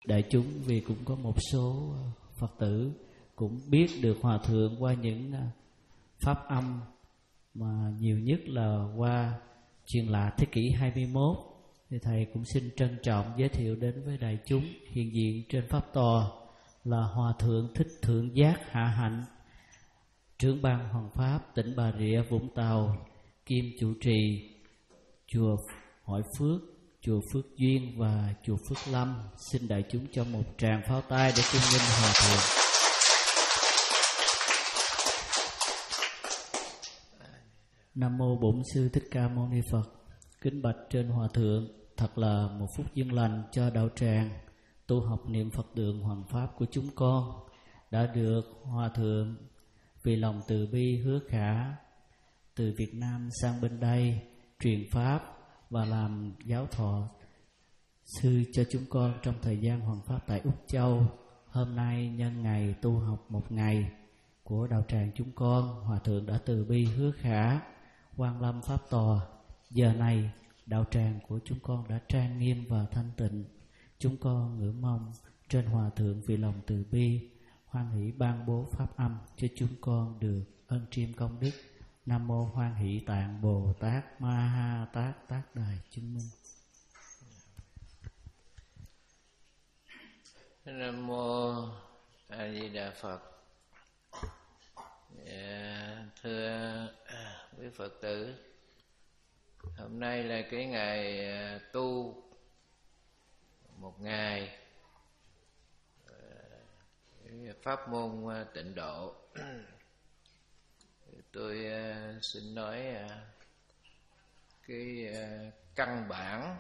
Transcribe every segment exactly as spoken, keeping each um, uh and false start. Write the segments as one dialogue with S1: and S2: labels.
S1: đại chúng, vì cũng có một số Phật tử cũng biết được Hòa Thượng qua những pháp âm, mà nhiều nhất là qua truyền lạc thế kỷ hai mươi mốt. Thì thầy cũng xin trân trọng giới thiệu đến với đại chúng hiện diện trên pháp tòa là Hòa Thượng Thích Thượng Giác Hạ Hạnh, trưởng ban Hoàng Pháp tỉnh Bà Rịa Vũng Tàu, kiêm chủ trì chùa Hội Phước, chùa Phước Duyên và chùa Phước Lâm. Xin đại chúng cho một tràng pháo tay để cung nghênh Hòa Thượng. Nam mô Bổn Sư Thích Ca Mâu Ni Phật. Kính bạch trên Hòa Thượng, thật là một phút duyên lành cho đạo tràng tu học niệm Phật đường Hoàng Pháp của chúng con đã được Hòa Thượng vì lòng từ bi hứa khả từ Việt Nam sang bên đây truyền Pháp và làm giáo thọ sư cho chúng con trong thời gian Hoàng Pháp tại Úc Châu. Hôm nay nhân ngày tu học một ngày của đạo tràng chúng con, Hòa Thượng đã từ bi hứa khả Quan Lâm Pháp Tòa. Giờ này đạo tràng của chúng con đã trang nghiêm và thanh tịnh. Chúng con ngưỡng mong trên Hòa Thượng vì lòng từ bi hoan hỷ ban bố pháp âm cho chúng con được ân chiêm công đức. Nam mô Hoan Hỷ Tạng Bồ Tát Ma Ha Tát Tát Đài chứng minh.
S2: Nam mô A Di Đà Phật. Dạ, thưa quý Phật tử, hôm nay là cái ngày tu một ngày pháp môn tịnh độ. Tôi xin nói cái căn bản,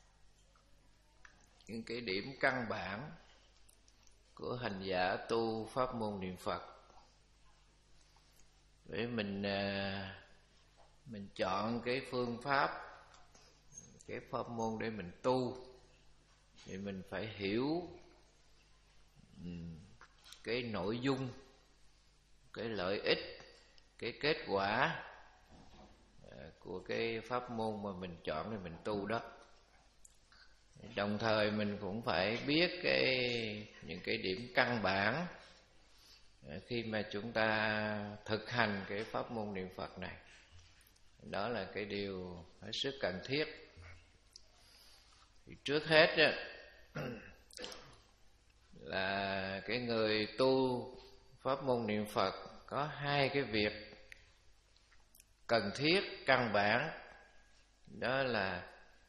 S2: những cái điểm căn bản của hành giả tu pháp môn niệm Phật. Để mình mình chọn cái phương pháp, cái pháp môn để mình tu, thì mình phải hiểu cái nội dung, cái lợi ích, cái kết quả của cái pháp môn mà mình chọn để mình tu đó. Đồng thời mình cũng phải biết cái những cái điểm căn bản khi mà chúng ta thực hành cái pháp môn niệm Phật này. Đó là cái điều hết sức cần thiết. Thì trước hết là cái người tu pháp môn niệm Phật có hai cái việc cần thiết căn bản, đó là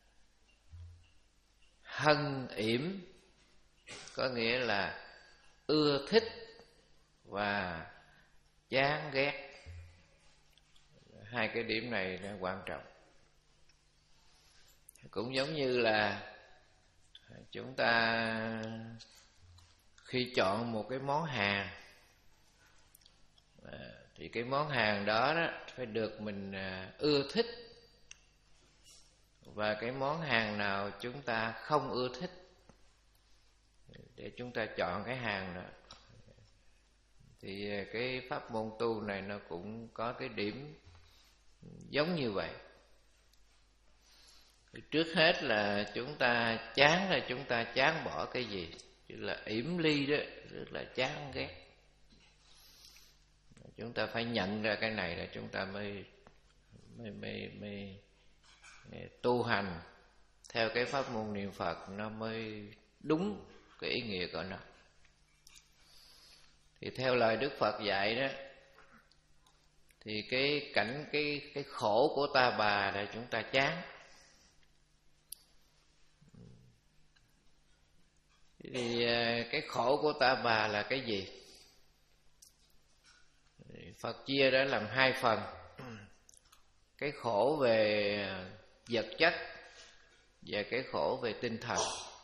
S2: hân yểm, có nghĩa là ưa thích và chán ghét. Hai cái điểm này là quan trọng. Cũng giống như là chúng ta khi chọn một cái món hàng, thì cái món hàng đó, đó phải được mình ưa thích. Và cái món hàng nào chúng ta không ưa thích để chúng ta chọn cái hàng đó. Thì cái pháp môn tu này nó cũng có cái điểm giống như vậy. Trước hết là chúng ta chán là chúng ta chán bỏ cái gì, chứ là yểm ly đó, rất là chán ghét. Chúng ta phải nhận ra cái này là chúng ta mới mới mới, mới, mới tu hành theo cái pháp môn niệm Phật nó mới đúng cái ý nghĩa của nó. Thì theo lời Đức Phật dạy đó, thì cái cảnh cái cái khổ của ta bà là chúng ta chán. Thì cái khổ của ta bà là cái gì? Phật chia ra làm hai phần. Cái khổ về vật chất và cái khổ về tinh thần.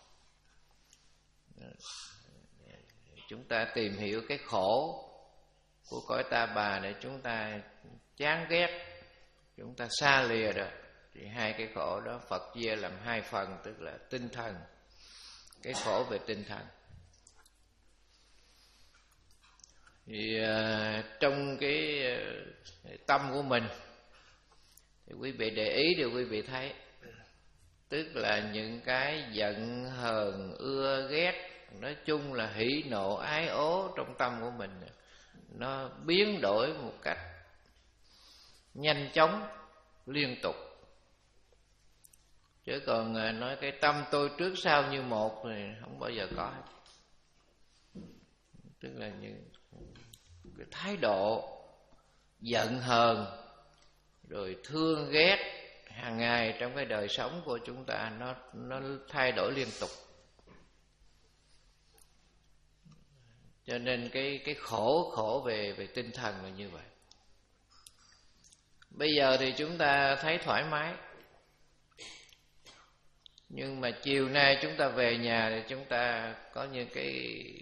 S2: Chúng ta tìm hiểu cái khổ của cõi ta bà để chúng ta chán ghét, chúng ta xa lìa rồi. Thì hai cái khổ đó Phật chia làm hai phần, tức là tinh thần, cái khổ về tinh thần. Thì uh, trong cái uh, tâm của mình thì quý vị để ý thì quý vị thấy, tức là những cái giận hờn ưa ghét nói chung là hỉ nộ ái ố trong tâm của mình nó biến đổi một cách nhanh chóng, liên tục. Chứ còn nói cái tâm tôi trước sau như một thì không bao giờ có. Tức là những cái thái độ giận hờn rồi thương ghét hàng ngày trong cái đời sống của chúng ta nó nó thay đổi liên tục. Cho nên cái cái khổ khổ về về tinh thần là như vậy. Bây giờ thì chúng ta thấy thoải mái, nhưng mà chiều nay chúng ta về nhà thì chúng ta có những cái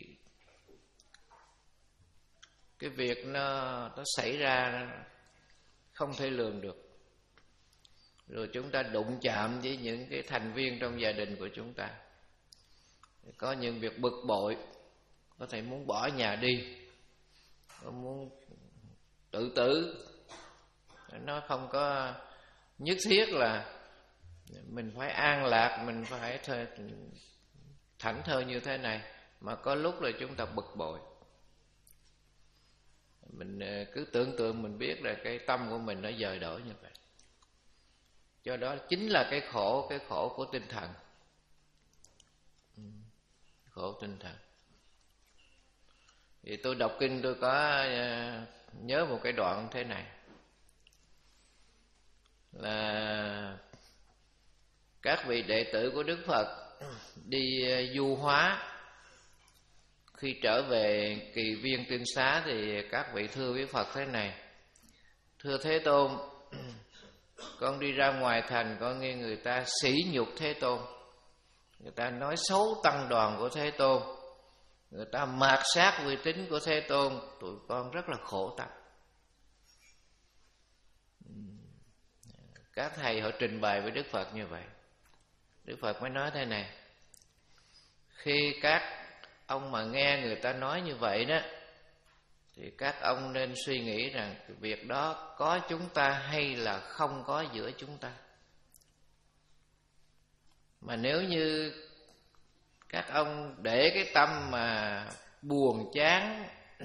S2: cái việc nó nó xảy ra không thể lường được. Rồi chúng ta đụng chạm với những cái thành viên trong gia đình của chúng ta. Có những việc bực bội, có thể muốn bỏ nhà đi, có muốn tự tử. Nó không có nhất thiết là mình phải an lạc, mình phải thảnh thơi như thế này. Mà có lúc là chúng ta bực bội. Mình cứ tưởng tượng mình biết là cái tâm của mình nó dời đổi như vậy. Do đó chính là cái khổ, cái khổ của tinh thần. Khổ tinh thần. Thì tôi đọc kinh tôi có nhớ một cái đoạn thế này. Là các vị đệ tử của Đức Phật đi du hóa, khi trở về Kỳ Viên Tinh Xá thì các vị thưa với Phật thế này: thưa Thế Tôn, con đi ra ngoài thành con nghe người ta sỉ nhục Thế Tôn, người ta nói xấu tăng đoàn của Thế Tôn, người ta mạt sát uy tín của Thế Tôn, tụi con rất là khổ tâm. Các thầy họ trình bày với Đức Phật như vậy. Đức Phật mới nói thế này: khi các ông mà nghe người ta nói như vậy đó, thì các ông nên suy nghĩ rằng việc đó có chúng ta hay là không có giữa chúng ta. Mà nếu như các ông để cái tâm mà buồn chán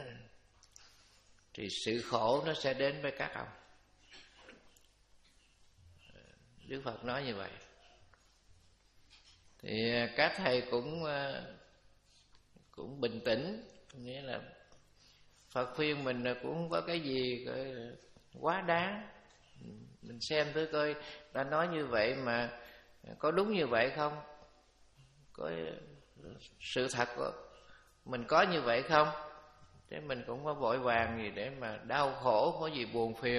S2: thì sự khổ nó sẽ đến với các ông. Đức Phật nói như vậy. Thì các thầy cũng cũng bình tĩnh, nghĩa là Phật khuyên mình là cũng không có cái gì quá đáng. Mình xem thử coi ta nói như vậy mà có đúng như vậy không, có sự thật của mình có như vậy không. Thế mình cũng có vội vàng gì để mà đau khổ, có gì buồn phiền.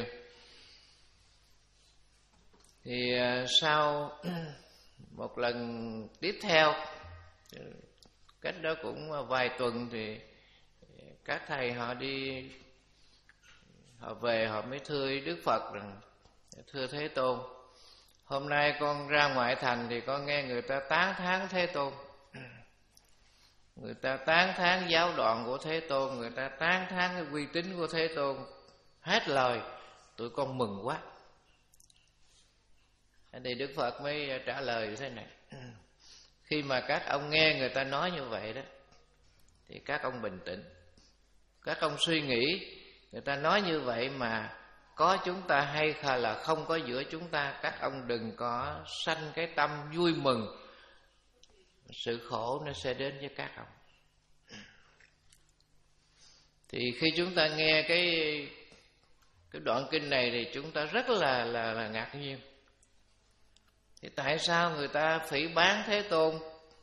S2: Thì sau một lần tiếp theo, cách đó cũng vài tuần, thì các thầy họ đi, họ về họ mới thưa Đức Phật rằng: thưa Thế Tôn, hôm nay con ra ngoại thành thì con nghe người ta tán thán Thế Tôn, người ta tán thán giáo đoàn của Thế Tôn, người ta tán thán cái uy tín của Thế Tôn hết lời, tụi con mừng quá. Thì Đức Phật mới trả lời thế này: khi mà các ông nghe người ta nói như vậy đó, thì các ông bình tĩnh, các ông suy nghĩ người ta nói như vậy mà có chúng ta hay là không có giữa chúng ta. Các ông đừng có sanh cái tâm vui mừng, sự khổ nó sẽ đến với các ông. Thì khi chúng ta nghe cái cái đoạn kinh này thì chúng ta rất là là, là ngạc nhiên. Thì tại sao người ta phỉ báng Thế Tôn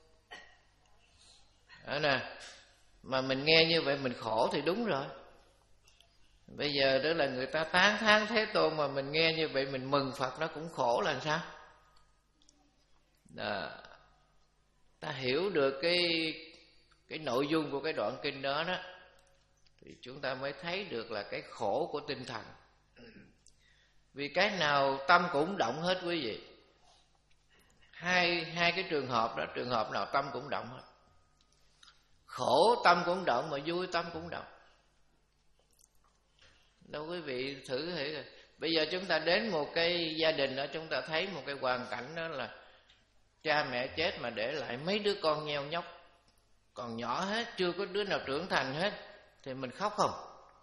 S2: đó nè, mà mình nghe như vậy mình khổ thì đúng rồi. Bây giờ đó là người ta tán thán Thế Tôn mà mình nghe như vậy mình mừng Phật, nó cũng khổ là sao? Đó. Ta hiểu được cái cái nội dung của cái đoạn kinh đó đó, thì chúng ta mới thấy được là cái khổ của tinh thần. Vì cái nào tâm cũng động hết quý vị. Hai, hai cái trường hợp đó, trường hợp nào tâm cũng động hết. Khổ tâm cũng động, mà vui tâm cũng động. Đâu quý vị thử thử rồi. Bây giờ chúng ta đến một cái gia đình đó, chúng ta thấy một cái hoàn cảnh đó là cha mẹ chết mà để lại mấy đứa con nheo nhóc. còn nhỏ hết, chưa có đứa nào trưởng thành hết, thì mình khóc không?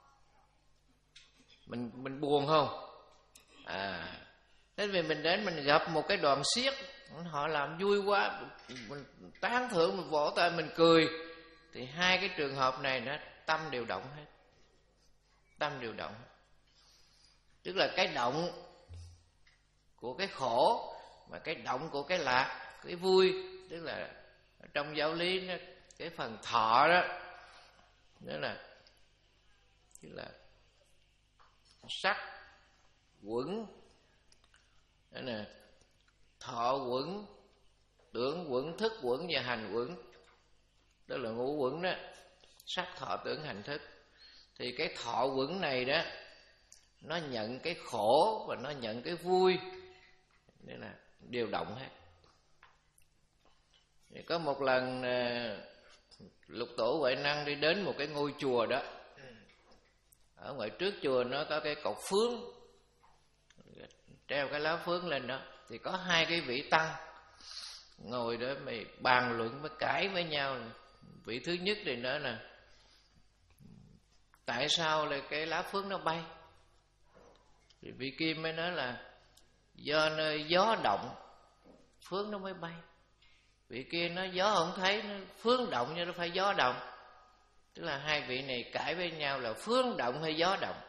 S2: Mình mình buồn không? À, thế vì mình đến mình gặp một cái đoàn xiếc, họ làm vui quá, mình tán thưởng, mình vỗ tay, mình cười, thì hai cái trường hợp này nó tâm đều động hết. Tâm đều động. Tức là cái động của cái khổ và cái động của cái lạc, cái vui. Tức là trong giáo lý nó, cái phần thọ đó, đó là tức là sắc quẩn, đó là thọ quẩn, tưởng quẩn, thức quẩn và hành quẩn. Đó là ngũ quẩn đó, sắc thọ tưởng hành thức. Thì cái thọ quẩn này đó, nó nhận cái khổ và nó nhận cái vui, nên là đều động hết. Thì có một lần Lục Tổ Huệ Năng đi đến một cái ngôi chùa đó. Ở ngoài trước chùa nó có cái cột phướng, treo cái lá phướng lên đó. Thì có hai cái vị tăng ngồi đó mày bàn luận với cãi với nhau. Vị thứ nhất thì nói là tại sao lại cái lá phướng nó bay? Thì vị kia mới nói là do nơi gió động phướng nó mới bay. Vị kia nói gió không thấy, nó phướng động nhưng nó phải gió động. Tức là hai vị này cãi với nhau là phướng động hay gió động.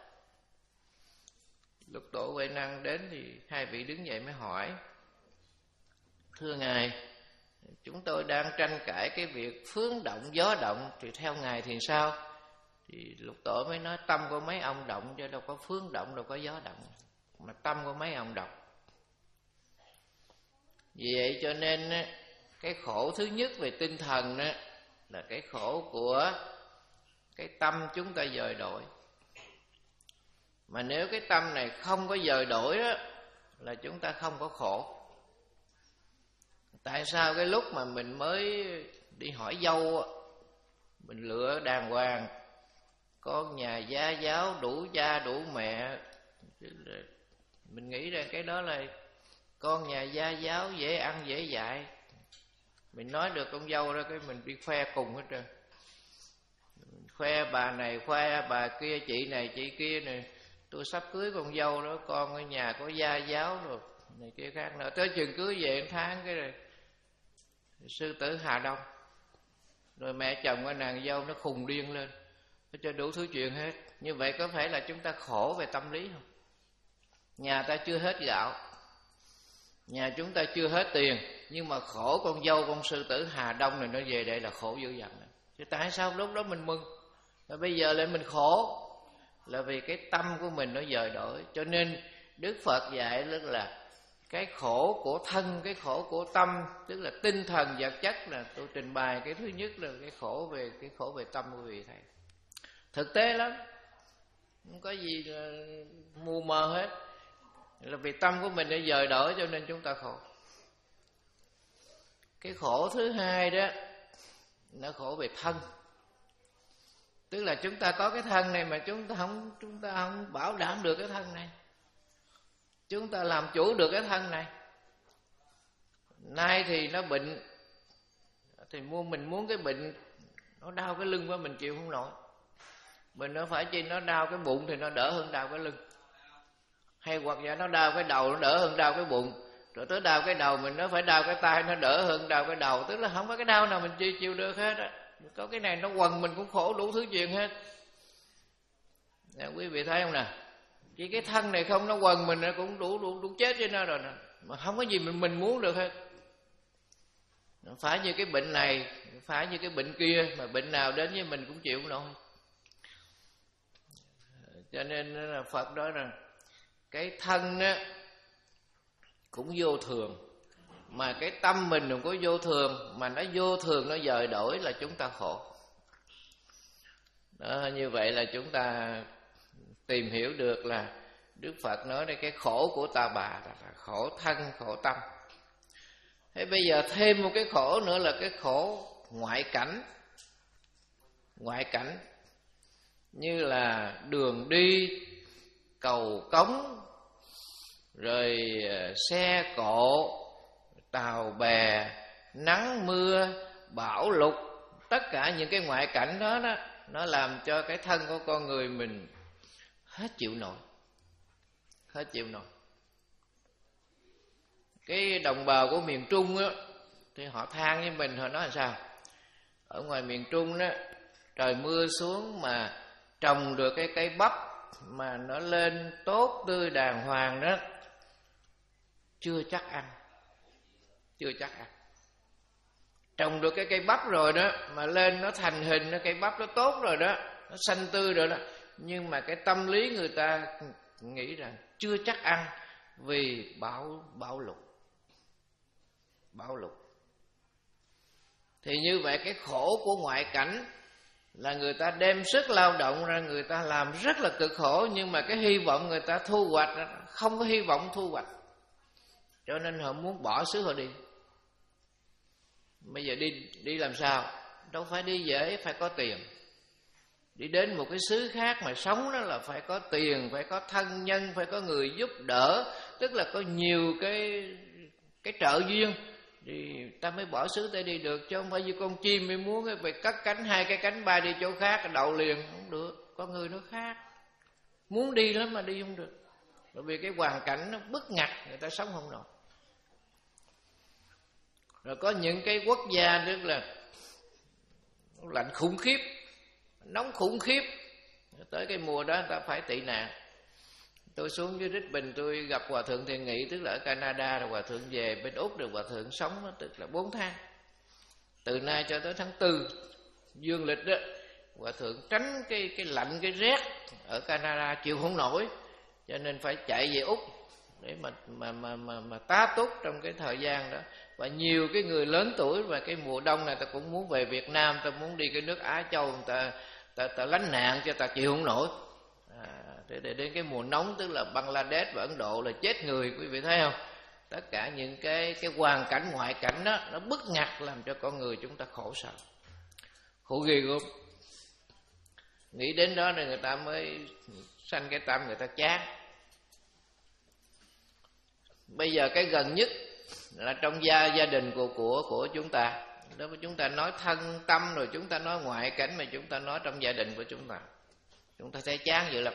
S2: Lục Tổ Huệ Năng đến thì hai vị đứng dậy mới hỏi: thưa Ngài, chúng tôi đang tranh cãi cái việc phướng động gió động, thì theo Ngài thì sao? Thì Lục Tổ mới nói tâm của mấy ông động, chứ đâu có phướng động, đâu có gió động, mà tâm của mấy ông động. Vì vậy cho nên cái khổ thứ nhất về tinh thần đó là cái khổ của cái tâm chúng ta dời đổi. Mà nếu cái tâm này không có dời đổi đó, là chúng ta không có khổ. Tại sao cái lúc mà mình mới đi hỏi dâu, mình lựa đàng hoàng, con nhà gia giáo đủ cha đủ mẹ, mình nghĩ rằng cái đó là con nhà gia giáo dễ ăn dễ dạy. Mình nói được con dâu đó, cái mình đi khoe cùng hết trơn. Khoe bà này, khoe bà kia, chị này, chị kia này. Tôi sắp cưới con dâu đó, con ở nhà có gia giáo rồi, này kia khác nữa. Tới chừng cưới về tháng cái rồi sư tử Hà Đông, rồi mẹ chồng của nàng dâu nó khùng điên lên, nó cho đủ thứ chuyện hết. Như vậy có phải là chúng ta khổ về tâm lý không? Nhà ta chưa hết gạo, nhà chúng ta chưa hết tiền, nhưng mà khổ con dâu con sư tử Hà Đông này nó về đây là khổ dữ dằn. Chứ tại sao lúc đó mình mừng và bây giờ lại mình khổ? Là vì cái tâm của mình nó dời đổi. Cho nên Đức Phật dạy rất là cái khổ của thân, cái khổ của tâm, tức là tinh thần vật chất, là tôi trình bày cái thứ nhất là cái khổ về cái khổ về tâm của vị thầy. Thực tế lắm, không có gì là mù mờ hết, là vì tâm của mình đã dời đổi cho nên chúng ta khổ. Cái khổ thứ hai đó, nó khổ về thân. Tức là chúng ta có cái thân này mà chúng ta không chúng ta không bảo đảm được cái thân này. Chúng ta làm chủ được cái thân này. Nay thì nó bệnh, thì muốn mình muốn cái bệnh nó đau cái lưng quá mình chịu không nổi. Mình nó phải chi nó đau cái bụng thì nó đỡ hơn đau cái lưng. Hay hoặc giả nó đau cái đầu nó đỡ hơn đau cái bụng. Rồi tới đau cái đầu mình nó phải đau cái tay nó đỡ hơn đau cái đầu. Tức là không có cái đau nào mình chịu, chịu được hết á. Có cái này nó quần mình cũng khổ đủ thứ chuyện hết. Nè, quý vị thấy không nè? Chỉ cái thân này không nó quần mình nó cũng đủ đủ đủ chết trên nó rồi nè. Mà không có gì mình mình muốn được hết. Phải như cái bệnh này, phải như cái bệnh kia, mà bệnh nào đến với mình cũng chịu không nổi. Cho nên là Phật nói rằng cái thân á cũng vô thường, mà cái tâm mình đừng có vô thường, mà nó vô thường nó dời đổi là chúng ta khổ. Đó, như vậy là chúng ta tìm hiểu được là Đức Phật nói đây cái khổ của ta bà là khổ thân, khổ tâm. Thế bây giờ thêm một cái khổ nữa là cái khổ ngoại cảnh. Ngoại cảnh như là đường đi, cầu cống, rồi xe cộ, tàu bè, nắng mưa, bão lụt, tất cả những cái ngoại cảnh đó đó, nó làm cho cái thân của con người mình hết chịu nổi, hết chịu nổi. Cái đồng bào của miền Trung á, thì họ than với mình, họ nói là sao? Ở ngoài miền Trung đó, trời mưa xuống mà trồng được cái cây bắp mà nó lên tốt tươi đàng hoàng đó, chưa chắc ăn, chưa chắc ăn. Trồng được cái cây bắp rồi đó, mà lên nó thành hình, cái cây bắp nó tốt rồi đó, nó xanh tươi rồi đó, nhưng mà cái tâm lý người ta nghĩ rằng chưa chắc ăn, vì bão bão lụt, bão lụt. Thì như vậy cái khổ của ngoại cảnh là người ta đem sức lao động ra, người ta làm rất là cực khổ, nhưng mà cái hy vọng người ta thu hoạch không có hy vọng thu hoạch, cho nên họ muốn bỏ xứ họ đi. Bây giờ đi đi làm sao? Đâu phải đi dễ, phải có tiền. Đi đến một cái xứ khác mà sống đó là phải có tiền, phải có thân nhân, phải có người giúp đỡ, tức là có nhiều cái cái trợ duyên thì ta mới bỏ xứ ta đi được, chứ không phải như con chim mới muốn phải cất cánh hai cái cánh bay đi chỗ khác đậu liền, không được. Con người nó khác, muốn đi lắm mà đi không được, bởi vì cái hoàn cảnh nó bức ngặt, người ta sống không nổi. Rồi có những cái quốc gia tức là lạnh khủng khiếp, nóng khủng khiếp, tới cái mùa đó ta phải tị nạn. Tôi xuống dưới Rít Bình tôi gặp Hòa Thượng Thiện Nghị, tức là ở Canada, rồi Hòa Thượng về bên Úc, rồi Hòa Thượng sống đó, tức là bốn tháng. Từ nay cho tới tháng tư dương lịch đó, Hòa Thượng tránh cái cái lạnh, cái rét ở Canada chịu không nổi, cho nên phải chạy về Úc để mà mà mà mà, mà tá túc trong cái thời gian đó. Và nhiều cái người lớn tuổi và cái mùa đông này ta cũng muốn về Việt Nam, ta muốn đi cái nước Á Châu, người ta ta, ta lánh nạn cho ta chịu không nổi. À, để, để đến cái mùa nóng tức là Bangladesh và Ấn Độ là chết người, quý vị thấy không? Tất cả những cái cái hoàn cảnh ngoại cảnh đó nó bức ngặt làm cho con người chúng ta khổ sở, khổ ghê gớm. Nghĩ đến đó thì người ta mới sanh cái tâm người ta chán. Bây giờ cái gần nhất là trong gia gia đình của của của chúng ta. Đó, chúng ta nói thân tâm rồi chúng ta nói ngoại cảnh, mà chúng ta nói trong gia đình của chúng ta, chúng ta thấy chán dữ lắm.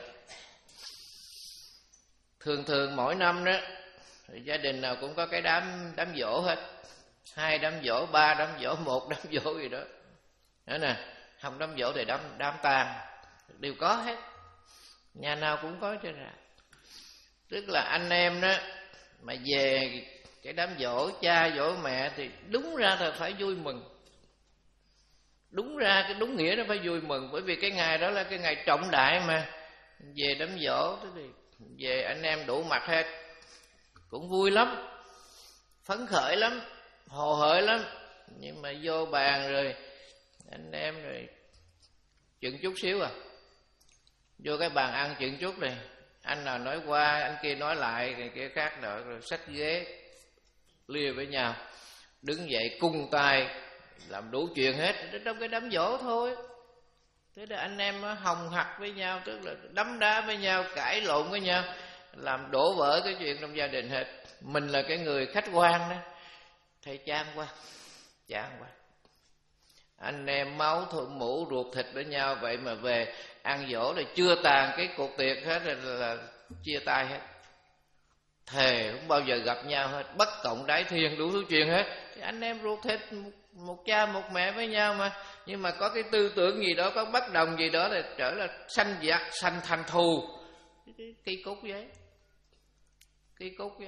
S2: Thường thường mỗi năm đó thì gia đình nào cũng có cái đám đám giỗ hết, hai đám giỗ, ba đám giỗ, một đám giỗ gì đó. Đó nè, không đám giỗ thì đám đám tang đều có hết, nhà nào cũng có cho ra. Tức là anh em đó mà về cái đám giỗ cha giỗ mẹ thì đúng ra là phải vui mừng, đúng ra cái đúng nghĩa nó phải vui mừng, bởi vì cái ngày đó là cái ngày trọng đại mà. Về đám giỗ thì về anh em đủ mặt hết, cũng vui lắm, phấn khởi lắm, hồ hởi lắm. Nhưng mà vô bàn rồi anh em rồi chuyện chút xíu à, vô cái bàn ăn chuyện chút này, anh nào nói qua anh kia nói lại, người kia khác nữa, rồi xách ghế lia với nhau, đứng dậy cung tay làm đủ chuyện hết trong cái đám giỗ thôi. Thế là anh em hồng hặc với nhau, tức là đấm đá với nhau, cãi lộn với nhau, làm đổ vỡ cái chuyện trong gia đình hết. Mình là cái người khách quan đó, thấy chán quá, chán quá. Anh em máu thụ mũ ruột thịt với nhau, vậy mà về ăn dỗ là chưa tàn cái cuộc tiệc hết là, là, là chia tay hết, thề không bao giờ gặp nhau hết, bất cộng đái thiên, đủ thứ chuyện hết. Thì anh em ruột thịt, một, một cha một mẹ với nhau mà, nhưng mà có cái tư tưởng gì đó, có bất đồng gì đó là trở là sanh giặc, sanh thành thù. Kỳ cục vậy, kỳ cục vậy.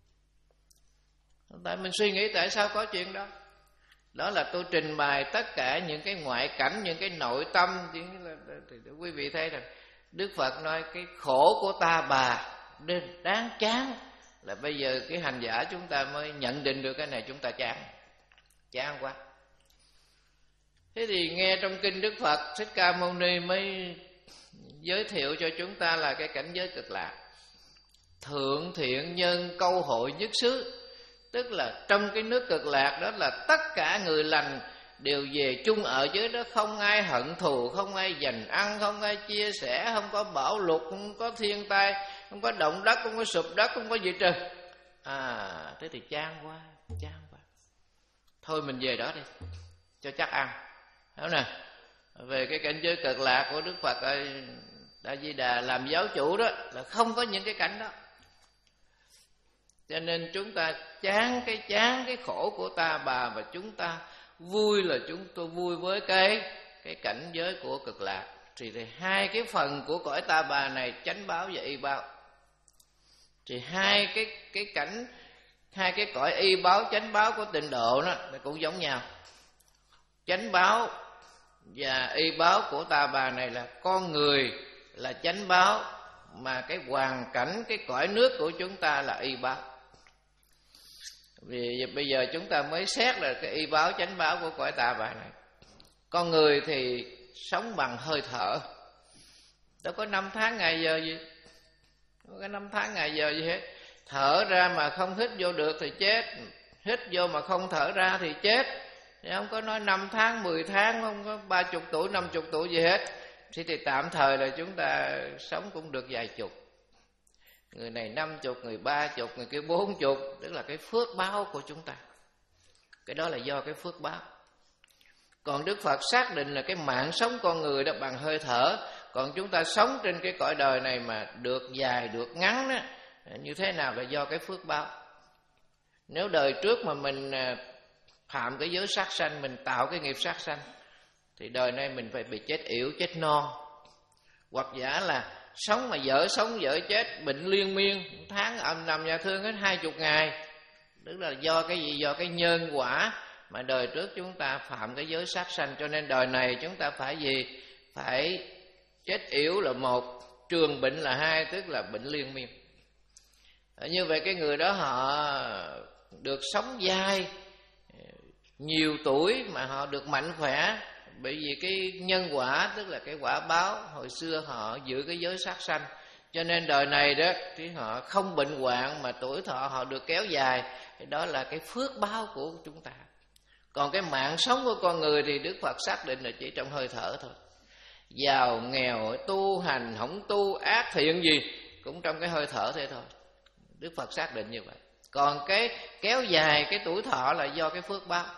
S2: Tại mình suy nghĩ tại sao có chuyện đó. Đó là tôi trình bày tất cả những cái ngoại cảnh, những cái nội tâm. Thì quý vị thấy rằng Đức Phật nói cái khổ của ta bà nên đáng chán, là bây giờ cái hành giả chúng ta mới nhận định được cái này, chúng ta chán, chán quá. Thế thì nghe trong kinh Đức Phật Thích Ca Mâu Ni mới giới thiệu cho chúng ta là cái cảnh giới cực lạc, thượng thiện nhân câu hội nhất xứ. Tức là trong cái nước cực lạc đó là tất cả người lành đều về chung ở dưới đó, không ai hận thù, không ai giành ăn, không ai chia sẻ, không có bão lụt, không có thiên tai, không có động đất, không có sụp đất, không có gì trơn. À, thế thì chán quá, chán quá. Thôi mình về đó đi, cho chắc ăn. Đúng nè, về cái cảnh giới cực lạc của Đức Phật ở Đại Di Đà làm giáo chủ đó là không có những cái cảnh đó. Cho nên chúng ta chán cái chán cái khổ của ta bà, và chúng ta vui là chúng tôi vui với cái cái cảnh giới của cực lạc. Thì, thì hai cái phần của cõi ta bà này, chánh báo và y báo, thì hai cái cái cảnh, hai cái cõi y báo chánh báo của tịnh độ đó cũng giống nhau. Chánh báo và y báo của ta bà này là con người là chánh báo, mà cái hoàn cảnh, cái cõi nước của chúng ta là y báo. Vì bây giờ chúng ta mới xét là cái y báo chánh báo của cõi ta bà này. Con người thì sống bằng hơi thở, đâu có năm tháng ngày giờ gì, đâu có năm tháng ngày giờ gì hết. Thở ra mà không hít vô được thì chết, hít vô mà không thở ra thì chết. Thì không có nói năm tháng, mười tháng, không có ba chục tuổi, năm chục tuổi gì hết. Thì, thì tạm thời là chúng ta sống cũng được vài chục. Người này năm chục, người ba chục, người kia bốn chục. Tức là cái phước báo của chúng ta. Cái đó là do cái phước báo. Còn Đức Phật xác định là cái mạng sống con người đó bằng hơi thở. Còn chúng ta sống trên cái cõi đời này mà được dài, được ngắn đó, như thế nào là do cái phước báo. Nếu đời trước mà mình phạm cái giới sát sanh, mình tạo cái nghiệp sát sanh, thì đời nay mình phải bị chết yểu, chết non. Hoặc giả là sống mà vợ sống vợ chết, bệnh liên miên, tháng âm nằm nhà thương hết hai chục ngày. Tức là do cái gì? Do cái nhân quả mà đời trước chúng ta phạm cái giới sát sanh. Cho nên đời này chúng ta phải gì? Phải chết yểu là một, trường bệnh là hai, tức là bệnh liên miên. Như vậy cái người đó họ được sống dai, nhiều tuổi mà họ được mạnh khỏe, bởi vì cái nhân quả, tức là cái quả báo hồi xưa họ giữ cái giới sát sanh, cho nên đời này đó thì họ không bệnh hoạn mà tuổi thọ họ được kéo dài. Đó là cái phước báo của chúng ta. Còn cái mạng sống của con người thì Đức Phật xác định là chỉ trong hơi thở thôi. Giàu nghèo, tu hành không tu, ác thiện gì cũng trong cái hơi thở thế thôi. Đức Phật xác định như vậy. Còn cái kéo dài cái tuổi thọ là do cái phước báo.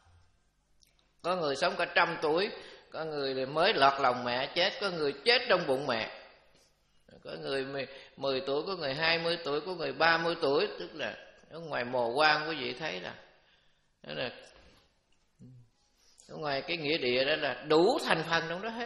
S2: Có người sống cả trăm tuổi, có người mới lọt lòng mẹ chết, có người chết trong bụng mẹ, có người mười tuổi, có người hai mươi tuổi, có người ba mươi tuổi. Tức là ở ngoài mồ quan quý vị thấy là, đó là ở ngoài cái nghĩa địa đó là đủ thành phần trong đó hết.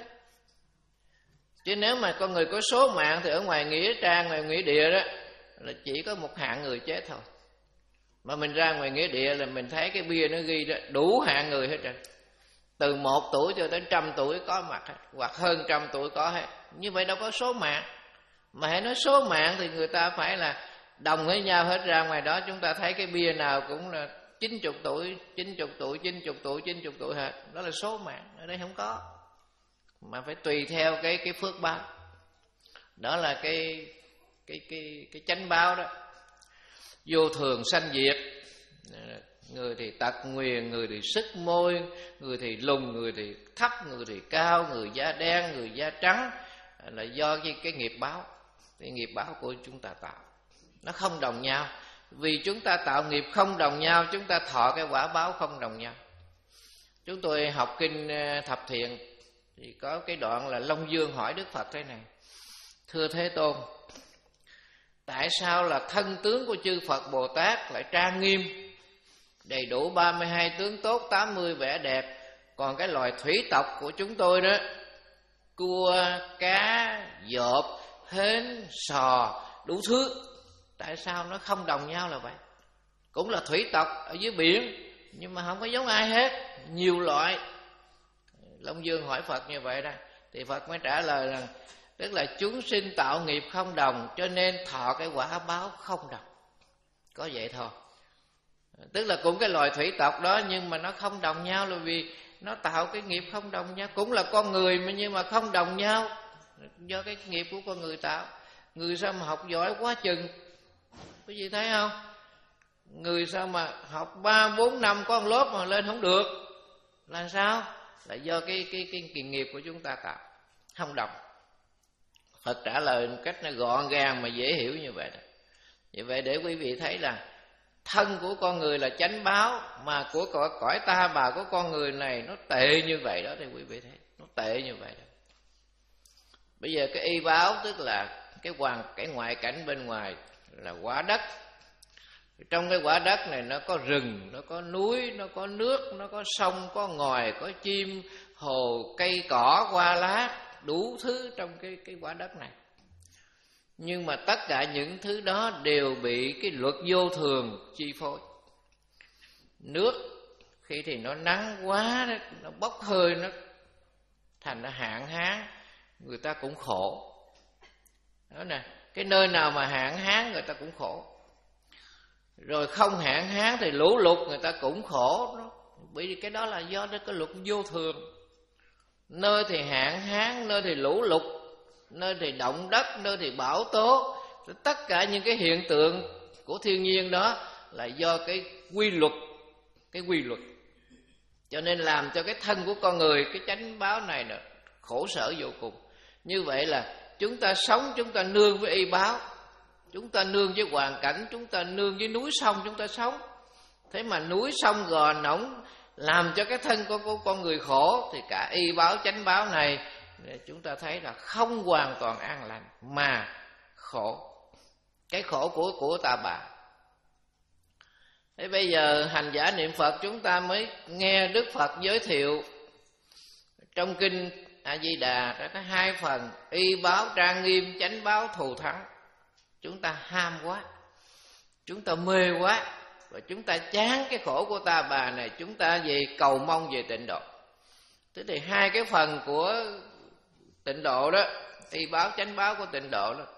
S2: Chứ nếu mà con người có số mạng thì ở ngoài nghĩa trang, ngoài nghĩa địa đó là chỉ có một hạng người chết thôi. Mà mình ra ngoài nghĩa địa là mình thấy cái bia nó ghi đó đủ hạng người hết trơn. Từ một tuổi cho đến trăm tuổi có mặt hết, hoặc hơn trăm tuổi có hết. Như vậy đâu có số mạng. Mà hãy nói số mạng thì người ta phải là đồng với nhau hết. Ra ngoài đó chúng ta thấy cái bia nào cũng là chín mươi tuổi, chín mươi tuổi, chín mươi tuổi, chín mươi tuổi hết. Đó là số mạng. Ở đây không có. Mà phải tùy theo cái cái phước báo. Đó là cái cái cái cái chánh báo đó. Vô thường sanh diệt. Người thì tật nguyền, người thì sức môi, người thì lùn, người thì thấp, người thì cao, người da đen, người da trắng, là do cái, cái nghiệp báo. Cái nghiệp báo của chúng ta tạo nó không đồng nhau. Vì chúng ta tạo nghiệp không đồng nhau, chúng ta thọ cái quả báo không đồng nhau. Chúng tôi học kinh Thập Thiện thì có cái đoạn là Long Dương hỏi Đức Phật thế này: thưa Thế Tôn, tại sao là thân tướng của chư Phật Bồ Tát lại trang nghiêm, đầy đủ ba mươi hai tướng tốt, tám mươi vẻ đẹp, còn cái loài thủy tộc của chúng tôi đó, cua, cá, dộp, hến, sò, đủ thứ, tại sao nó không đồng nhau là vậy? Cũng là thủy tộc ở dưới biển, nhưng mà không có giống ai hết, nhiều loại. Long Dương hỏi Phật như vậy đó, thì Phật mới trả lời rằng tức là chúng sinh tạo nghiệp không đồng, cho nên thọ cái quả báo không đồng. Có vậy thôi. Tức là cũng cái loài thủy tộc đó, nhưng mà nó không đồng nhau là vì nó tạo cái nghiệp không đồng nhau. Cũng là con người mà nhưng mà không đồng nhau, do cái nghiệp của con người tạo. Người sao mà học giỏi quá chừng, quý vị thấy không? Người sao mà học ba bốn năm có một lớp mà lên không được, là sao? Là do cái cái cái, cái nghiệp của chúng ta tạo không đồng. Phật trả lời một cách nó gọn gàng mà dễ hiểu như vậy đó. Vì vậy để quý vị thấy là thân của con người là chánh báo, mà của cõi, cõi ta bà của con người này nó tệ như vậy đó thì quý vị thấy, nó tệ như vậy đó. Bây giờ cái y báo tức là cái hoàn cái ngoại cảnh bên ngoài là quả đất. Trong cái quả đất này nó có rừng, nó có núi, nó có nước, nó có sông, có ngòi, có chim, hồ, cây cỏ, hoa lá, đủ thứ trong cái, cái quả đất này. Nhưng mà tất cả những thứ đó đều bị cái luật vô thường chi phối. Nước khi thì nó nắng quá, nó bốc hơi, nó thành ra hạn hán, người ta cũng khổ. Đó nè, cái nơi nào mà hạn hán người ta cũng khổ. Rồi không hạn hán thì lũ lụt người ta cũng khổ. Bởi vì cái đó là do đó cái luật vô thường. Nơi thì hạn hán, nơi thì lũ lụt, nơi thì động đất, nơi thì bão tố. Tất cả những cái hiện tượng của thiên nhiên đó là do cái quy luật, cái quy luật. Cho nên làm cho cái thân của con người, cái chánh báo này là khổ sở vô cùng. Như vậy là chúng ta sống, chúng ta nương với y báo, chúng ta nương với hoàn cảnh, chúng ta nương với núi sông chúng ta sống. Thế mà núi sông gò nổng làm cho cái thân của, của con người khổ, thì cả y báo chánh báo này chúng ta thấy là không hoàn toàn an lành mà khổ. Cái khổ của của ta bà. Thế bây giờ hành giả niệm Phật chúng ta mới nghe Đức Phật giới thiệu trong kinh A Di Đà đã có hai phần: y báo trang nghiêm, chánh báo thù thắng. Chúng ta ham quá, chúng ta mê quá, và chúng ta chán cái khổ của ta bà này, chúng ta về cầu mong về tịnh độ. Thế thì hai cái phần của tịnh độ đó, y báo chánh báo của tịnh độ đó,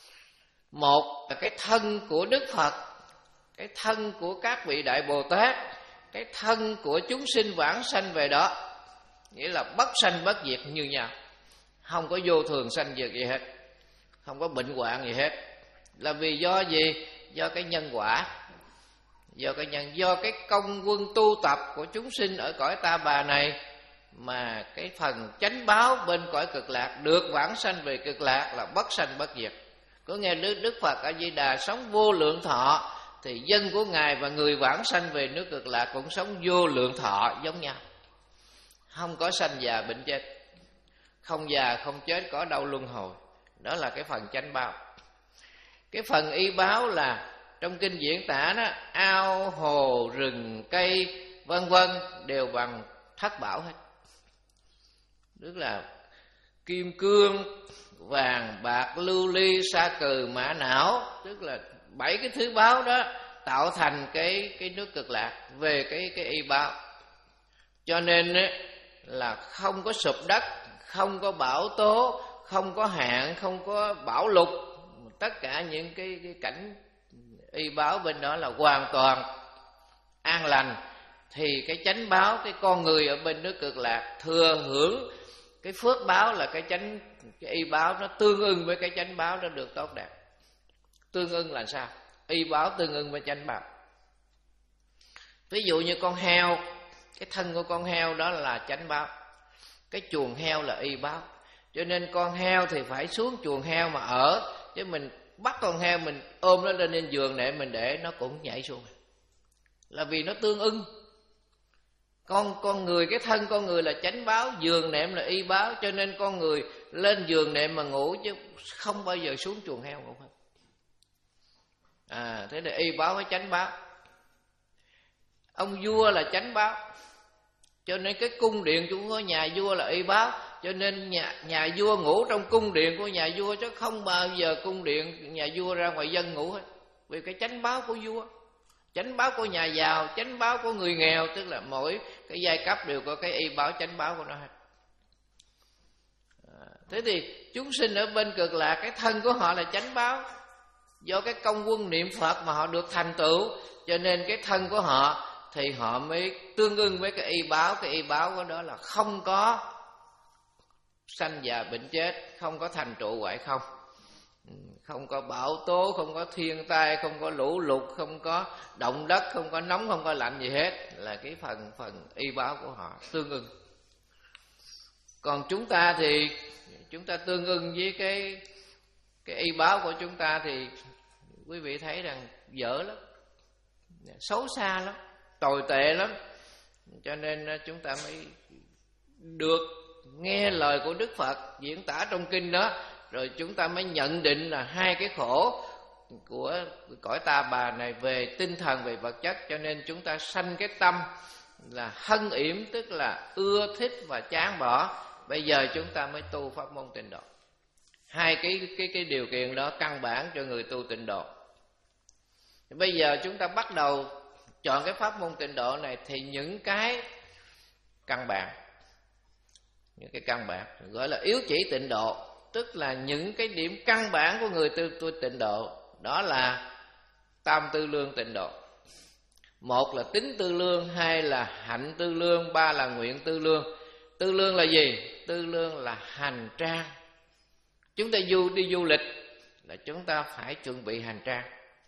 S2: một là cái thân của Đức Phật, cái thân của các vị Đại Bồ Tát, cái thân của chúng sinh vãng sanh về đó, nghĩa là bất sanh bất diệt như nhau, không có vô thường sanh diệt gì hết, không có bệnh hoạn gì hết. Là vì do gì? Do cái nhân quả, do cái nhân, do cái công quân tu tập của chúng sinh ở cõi ta bà này, mà cái phần chánh báo bên cõi cực lạc được vãng sanh về cực lạc là bất sanh bất diệt. Có nghe Đức, Đức Phật A Di Đà sống vô lượng thọ, thì dân của Ngài và người vãng sanh về nước cực lạc cũng sống vô lượng thọ giống nhau, không có sanh già bệnh chết, không già không chết, có đâu luân hồi. Đó là cái phần chánh báo. Cái phần y báo là trong kinh diễn tả đó, ao hồ rừng cây vân vân đều bằng thất bảo hết, tức là kim cương, vàng bạc lưu ly sa cừ mã não, tức là bảy cái thứ báo đó tạo thành cái cái nước cực lạc về cái cái y báo. Cho nên là không có sụp đất, không có bão tố, không có hạn, không có bão lụt, tất cả những cái, cái cảnh y báo bên đó là hoàn toàn an lành. Thì cái chánh báo, cái con người ở bên nước cực lạc thừa hưởng cái phước báo là cái chánh, cái y báo nó tương ưng với cái chánh báo, nó được tốt đẹp. Tương ưng là sao? Y báo tương ưng với chánh báo. Ví dụ như con heo, cái thân của con heo đó là chánh báo, cái chuồng heo là y báo. Cho nên con heo thì phải xuống chuồng heo mà ở, chứ mình bắt con heo mình ôm nó lên trên giường để mình để nó cũng nhảy xuống, là vì nó tương ưng. Con con người, cái thân con người là chánh báo, giường nệm là y báo, cho nên con người lên giường nệm mà ngủ, chứ không bao giờ xuống chuồng heo ngủ hết. À, thế là y báo với chánh báo. Ông vua là chánh báo, cho nên cái cung điện của nhà vua là y báo. Cho nên nhà, nhà vua ngủ trong cung điện của nhà vua, chứ không bao giờ cung điện nhà vua ra ngoài dân ngủ hết. Vì cái chánh báo của vua, chánh báo của nhà giàu, chánh báo của người nghèo, tức là mỗi cái giai cấp đều có cái y báo chánh báo của nó hết. À, thế thì chúng sinh ở bên cực lạc, cái thân của họ là chánh báo, do cái công quân niệm Phật mà họ được thành tựu, cho nên cái thân của họ thì họ mới tương ưng với cái y báo. Cái y báo của đó là không có sanh già bệnh chết, không có thành trụ hoại không, không có bão tố, không có thiên tai, không có lũ lụt, không có động đất, không có nóng, không có lạnh gì hết, là cái phần phần y báo của họ tương ưng. Còn chúng ta thì chúng ta tương ưng với cái cái y báo của chúng ta thì quý vị thấy rằng dở lắm, xấu xa lắm, tồi tệ lắm. Cho nên chúng ta mới được nghe lời của Đức Phật diễn tả trong kinh đó, rồi chúng ta mới nhận định là hai cái khổ của cõi ta bà này về tinh thần, về vật chất. Cho nên chúng ta sanh cái tâm là hân yểm, tức là ưa thích và chán bỏ. Bây giờ chúng ta mới tu pháp môn tịnh độ. Hai cái cái cái điều kiện đó căn bản cho người tu tịnh độ. Bây giờ chúng ta bắt đầu chọn cái pháp môn tịnh độ này thì những cái căn bản, những cái căn bản gọi là yếu chỉ tịnh độ, tức là những cái điểm căn bản của người tu, tu tịnh độ. Đó là tam tư lương tịnh độ. Một là tính tư lương, hai là hạnh tư lương, ba là nguyện tư lương. Tư lương là gì? Tư lương là hành trang. Chúng ta du đi du lịch là chúng ta phải chuẩn bị hành trang.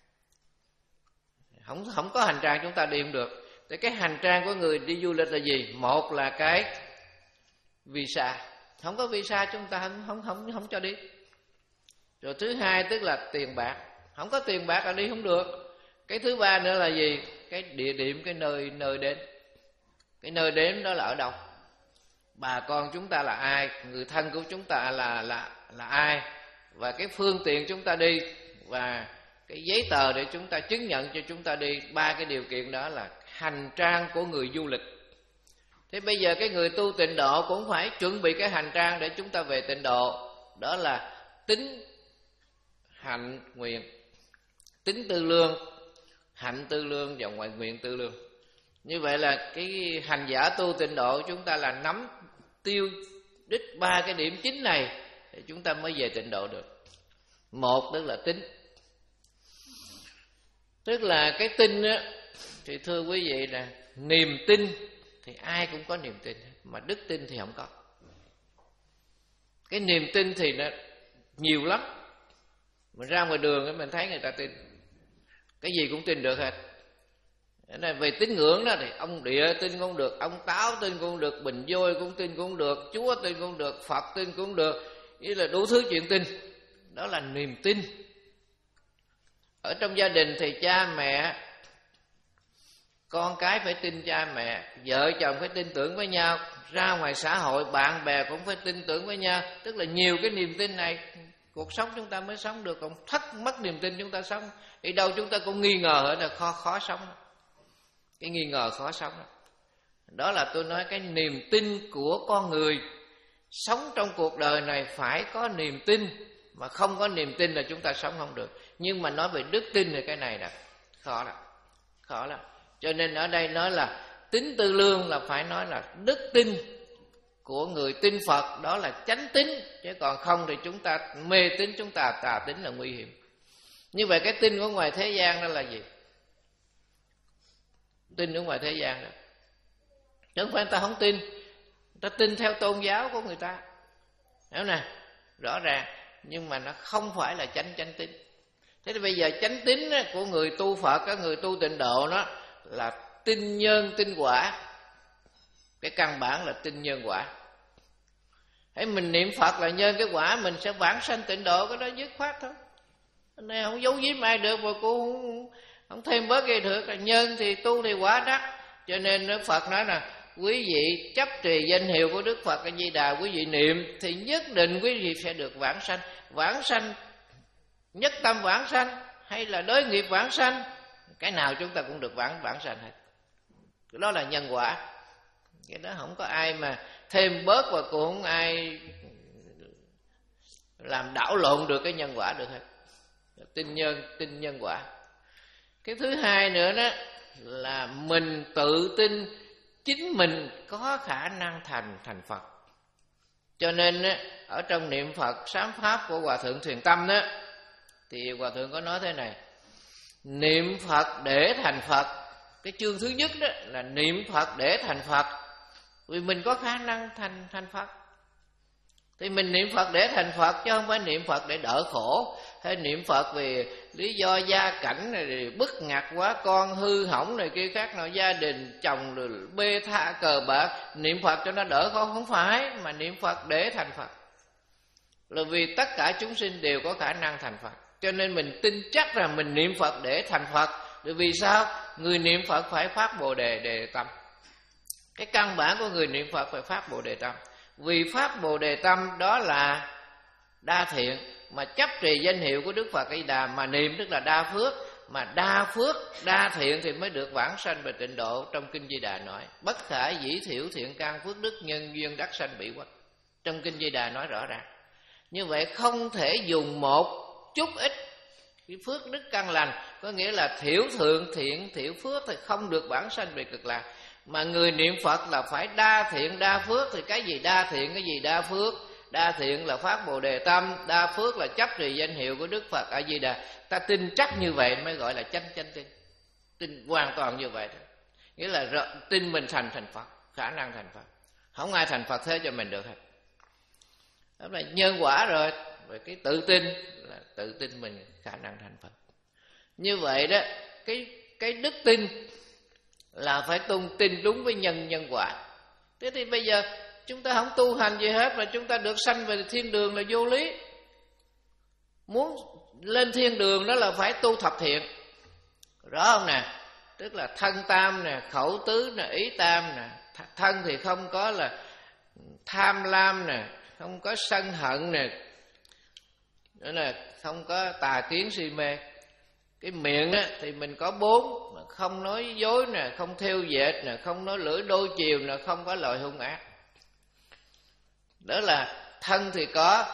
S2: Không không có hành trang chúng ta đi không được. Thì cái hành trang của người đi du lịch là gì? Một là cái visa. Không có visa chúng ta không không không không cho đi. Rồi thứ hai tức là tiền bạc. Không có tiền bạc là đi không được. Cái thứ ba nữa là gì? Cái địa điểm, cái nơi nơi đến. Cái nơi đến đó là ở đâu? Bà con chúng ta là ai? Người thân của chúng ta là là là ai? Và cái phương tiện chúng ta đi và cái giấy tờ để chúng ta chứng nhận cho chúng ta đi. Ba cái điều kiện đó là hành trang của người du lịch. Thế bây giờ cái người tu tịnh độ cũng phải chuẩn bị cái hành trang để chúng ta về tịnh độ. Đó là tính, hạnh, nguyện. Tính tư lương, hạnh tư lương và ngoại nguyện tư lương. Như vậy là cái hành giả tu tịnh độ chúng ta là nắm tiêu đích ba cái điểm chính này thì chúng ta mới về tịnh độ được. Một tức là tính, tức là cái tin á, thì thưa quý vị là niềm tin thì ai cũng có niềm tin, mà đức tin thì không có. Cái niềm tin thì nó nhiều lắm. Mình ra ngoài đường mình thấy người ta tin, cái gì cũng tin được hết. Nên về tín ngưỡng đó thì ông địa tin cũng được, ông táo tin cũng được, bình vôi cũng tin cũng được, Chúa tin cũng được, Phật tin cũng được, ý là đủ thứ chuyện tin. Đó là niềm tin. Ở trong gia đình thì cha mẹ, con cái phải tin cha mẹ, vợ chồng phải tin tưởng với nhau, ra ngoài xã hội bạn bè cũng phải tin tưởng với nhau. Tức là nhiều cái niềm tin này cuộc sống chúng ta mới sống được. Còn thất mất niềm tin chúng ta sống đi đâu chúng ta cũng nghi ngờ hết, là khó khó sống. Cái nghi ngờ khó sống đó. Đó là tôi nói cái niềm tin của con người sống trong cuộc đời này phải có niềm tin. Mà không có niềm tin là chúng ta sống không được. Nhưng mà nói về đức tin thì cái này là khó lắm, khó lắm. Cho nên ở đây nói là tính tư lương là phải nói là đức tin của người tin Phật, đó là chánh tín. Chứ còn không thì chúng ta mê tín, chúng ta tà tín là nguy hiểm. Như vậy cái tin của ngoài thế gian đó là gì? Tin ở ngoài thế gian đó, chứ không phải người ta không tin, người ta tin theo tôn giáo của người ta, hiểu nè, rõ ràng. Nhưng mà nó không phải là chánh chánh tín. Thế thì bây giờ chánh tín của người tu Phật, các người tu tịnh độ đó là tin nhân tin quả. Cái căn bản là tin nhân quả. Hãy mình niệm Phật là nhân cái quả, mình sẽ vãng sanh tịnh độ, cái đó dứt khoát thôi. Này không giấu giếm ai được, mà cô không, không thêm bớt gì được. Là nhân thì tu thì quả đắc. Cho nên Đức Phật nói là quý vị chấp trì danh hiệu của Đức Phật A Di Đà, quý vị niệm thì nhất định quý vị sẽ được vãng sanh. Vãng sanh, nhất tâm vãng sanh hay là đối nghiệp vãng sanh, cái nào chúng ta cũng được vãng vãng sanh hết. Cái đó là nhân quả. Cái đó không có ai mà thêm bớt, và cũng không ai làm đảo lộn được cái nhân quả được hết. Tin nhân, tin nhân quả. Cái thứ hai nữa đó là mình tự tin chính mình có khả năng thành thành Phật. Cho nên ở trong niệm Phật sám pháp của Hòa Thượng Thiền Tâm đó, thì Hòa Thượng có nói thế này: niệm Phật để thành Phật. Cái chương thứ nhất đó là niệm Phật để thành Phật, vì mình có khả năng thành thành Phật. Thì mình niệm Phật để thành Phật, chứ không phải niệm Phật để đỡ khổ, hay niệm Phật vì lý do gia cảnh này bức ngặt quá, con hư hỏng này kia khác nào, gia đình chồng rồi bê tha cờ bạc, niệm Phật cho nó đỡ khổ. Không phải, mà niệm Phật để thành Phật. Là vì tất cả chúng sinh đều có khả năng thành Phật, cho nên mình tin chắc rằng mình niệm Phật để thành Phật, Vì sao? Người niệm Phật phải phát Bồ Đề Đề Tâm. Cái căn bản của người niệm Phật phải phát Bồ Đề Tâm. Vì phát Bồ Đề Tâm đó là đa thiện, mà chấp trì danh hiệu của Đức Phật A Di Đà mà niệm tức là đa phước. Mà đa phước, đa thiện thì mới được vãng sanh về tịnh độ. Trong Kinh Di Đà nói bất khả dĩ thiểu thiện căn phước đức nhân duyên đắc sanh bị quắc. Trong Kinh Di Đà nói rõ ràng. Như vậy không thể dùng một chút ít cái phước đức căn lành, có nghĩa là thiểu thượng thiện thiểu phước thì không được vãng sanh về cực lạc. Mà người niệm Phật là phải đa thiện đa phước. Thì cái gì đa thiện, cái gì đa phước? Đa thiện là phát Bồ Đề Tâm, đa phước là chấp trì danh hiệu của Đức Phật A Di Đà. Ta tin chắc như vậy mới gọi là chánh chánh tin. Tin hoàn toàn như vậy thôi. Nghĩa là tin mình thành thành Phật, khả năng thành Phật. Không ai thành Phật thế cho mình được hết. Đó là nhân quả rồi. Về cái tự tin là tự tin mình khả năng thành Phật. Như vậy đó, cái cái đức tin là phải tung tin đúng với nhân nhân quả. Thế thì bây giờ chúng ta không tu hành gì hết mà chúng ta được sanh về thiên đường là vô lý. Muốn lên thiên đường đó là phải tu thập thiện, rõ không nè? Tức là thân tam nè, khẩu tứ nè, ý tam nè. Thân thì không có là tham lam nè, không có sân hận nè, nữa là không có tà kiến si mê. Cái miệng á, thì mình có bốn: không nói dối nè, không thêu dệt nè, không nói lưỡi đôi chiều nè, không có lời hung ác. Đó là thân thì có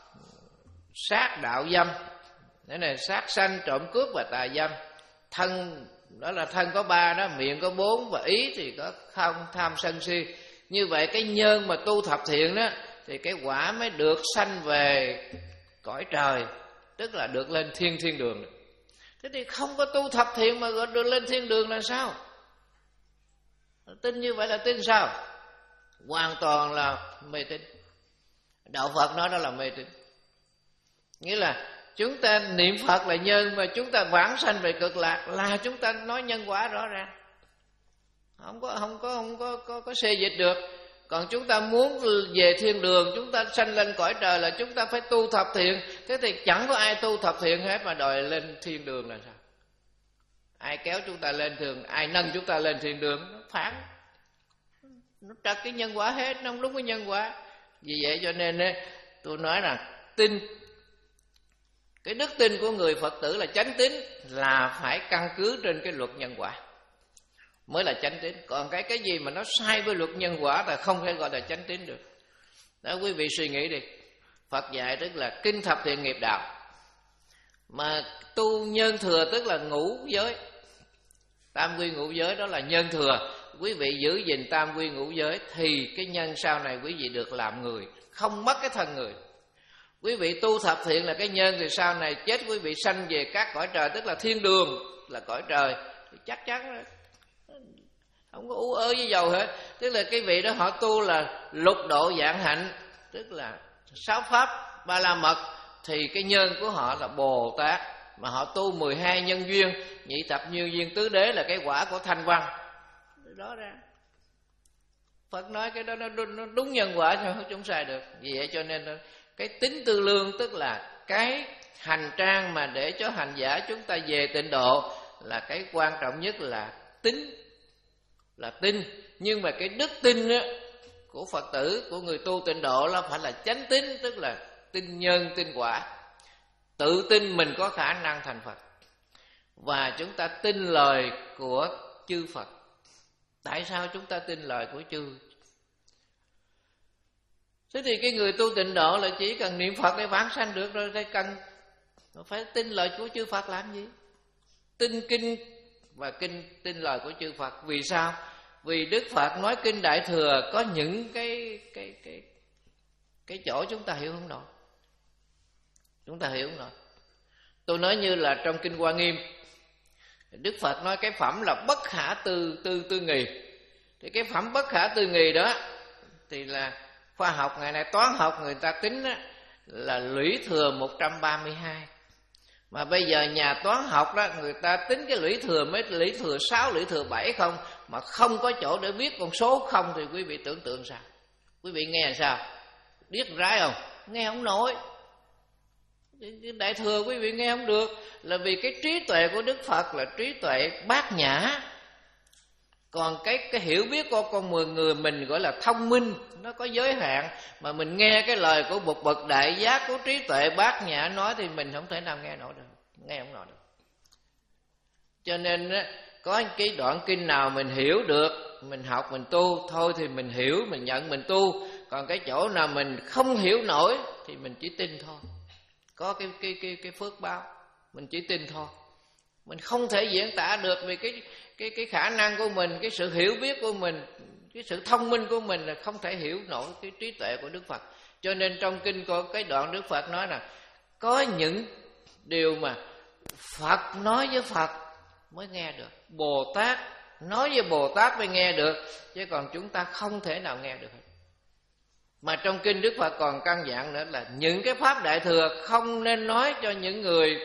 S2: sát đạo dâm, đó là sát sanh trộm cướp và tà dâm. Thân đó là thân có ba đó, miệng có bốn, và ý thì có không tham sân si. Như vậy cái nhân mà tu thập thiện đó thì cái quả mới được sanh về cõi trời, tức là được lên thiên thiên đường. Thế thì không có tu thập thiện mà gọi được lên thiên đường là sao? Tin như vậy là tin sao? Hoàn toàn là mê tín. Đạo Phật nói đó là mê tín. Nghĩa là chúng ta niệm Phật là nhân, mà chúng ta vãng sanh về cực lạc là chúng ta nói nhân quả rõ ràng. Không có không có không có có, có xê dịch được. Còn chúng ta muốn về thiên đường, chúng ta sanh lên cõi trời là chúng ta phải tu thập thiện. Thế thì chẳng có ai tu thập thiện hết mà đòi lên thiên đường là sao? Ai kéo chúng ta lên thường, ai nâng chúng ta lên thiên đường? Nó phản, nó trật cái nhân quả hết, nó không đúng cái nhân quả. Vì vậy cho nên tôi nói là tin, cái đức tin của người Phật tử là chánh tín, là phải căn cứ trên cái luật nhân quả mới là chánh tín. Còn cái cái gì mà nó sai với luật nhân quả là không thể gọi là chánh tín được. Đó, quý vị suy nghĩ đi. Phật dạy tức là kinh thập thiện nghiệp đạo, mà tu nhân thừa tức là ngũ giới, tam quy ngũ giới, đó là nhân thừa. Quý vị giữ gìn tam quy ngũ giới thì cái nhân sau này quý vị được làm người, không mất cái thân người. Quý vị tu thập thiện là cái nhân, thì sau này chết quý vị sanh về các cõi trời, tức là thiên đường, là cõi trời, thì chắc chắn rồi, không có ú ớ với dầu hết. Tức là cái vị đó họ tu là lục độ vạn hạnh, tức là sáu pháp ba la mật, thì cái nhân của họ là Bồ Tát. Mà họ tu mười hai nhân duyên, nhị thập như duyên tứ đế là cái quả của thanh văn. Đó ra Phật nói cái đó nó đúng nhân quả thôi, không sai được. Vì vậy cho nên cái tín tư lương, tức là cái hành trang mà để cho hành giả chúng ta về tịnh độ, là cái quan trọng nhất là tín, là tin. Nhưng mà cái đức tin đó, của Phật tử, của người tu tịnh độ là phải là chánh tín, tức là tin nhân tin quả. Tự tin mình có khả năng thành Phật, và chúng ta tin lời của chư Phật. Tại sao chúng ta tin lời của chư? Thế thì cái người tu tịnh độ là chỉ cần niệm Phật để vãng sanh được rồi, cần phải tin lời của chư Phật làm gì? Tin kinh và kinh tin lời của chư Phật. Vì sao? Vì Đức Phật nói kinh Đại Thừa có những cái cái cái cái chỗ chúng ta hiểu không nổi. Chúng ta hiểu không nổi. Tôi nói như là trong kinh Hoa Nghiêm, Đức Phật nói cái phẩm là bất khả tư tư tư nghì. Thì cái phẩm bất khả tư nghì đó thì là khoa học ngày nay, toán học người ta tính đó, là lũy thừa một trăm ba mươi hai. Mà bây giờ nhà toán học đó, người ta tính cái lũy thừa mấy lũy thừa sáu, lũy thừa bảy không, mà không có chỗ để viết con số không, thì quý vị tưởng tượng sao? Quý vị nghe sao? Biết rái không? Nghe không nổi. Đại thừa quý vị nghe không được, là vì cái trí tuệ của Đức Phật là trí tuệ bát nhã. Còn cái cái hiểu biết của con người, người mình gọi là thông minh, nó có giới hạn. Mà mình nghe cái lời của một bậc đại giác của trí tuệ bát nhã nói thì mình không thể nào nghe nổi được, nghe không nổi được. Cho nên có cái đoạn kinh nào mình hiểu được, mình học mình tu thôi thì mình hiểu, mình nhận mình tu. Còn cái chỗ nào mình không hiểu nổi thì mình chỉ tin thôi. Có cái cái cái cái phước báo, mình chỉ tin thôi. Mình không thể diễn tả được vì cái cái cái khả năng của mình, cái sự hiểu biết của mình, cái sự thông minh của mình là không thể hiểu nổi cái trí tuệ của Đức Phật. Cho nên trong kinh có cái đoạn Đức Phật nói là có những điều mà Phật nói với Phật mới nghe được, Bồ Tát nói với Bồ Tát mới nghe được, chứ còn chúng ta không thể nào nghe được hết. Mà trong kinh Đức Phật còn căn dặn nữa là những cái pháp đại thừa không nên nói cho những người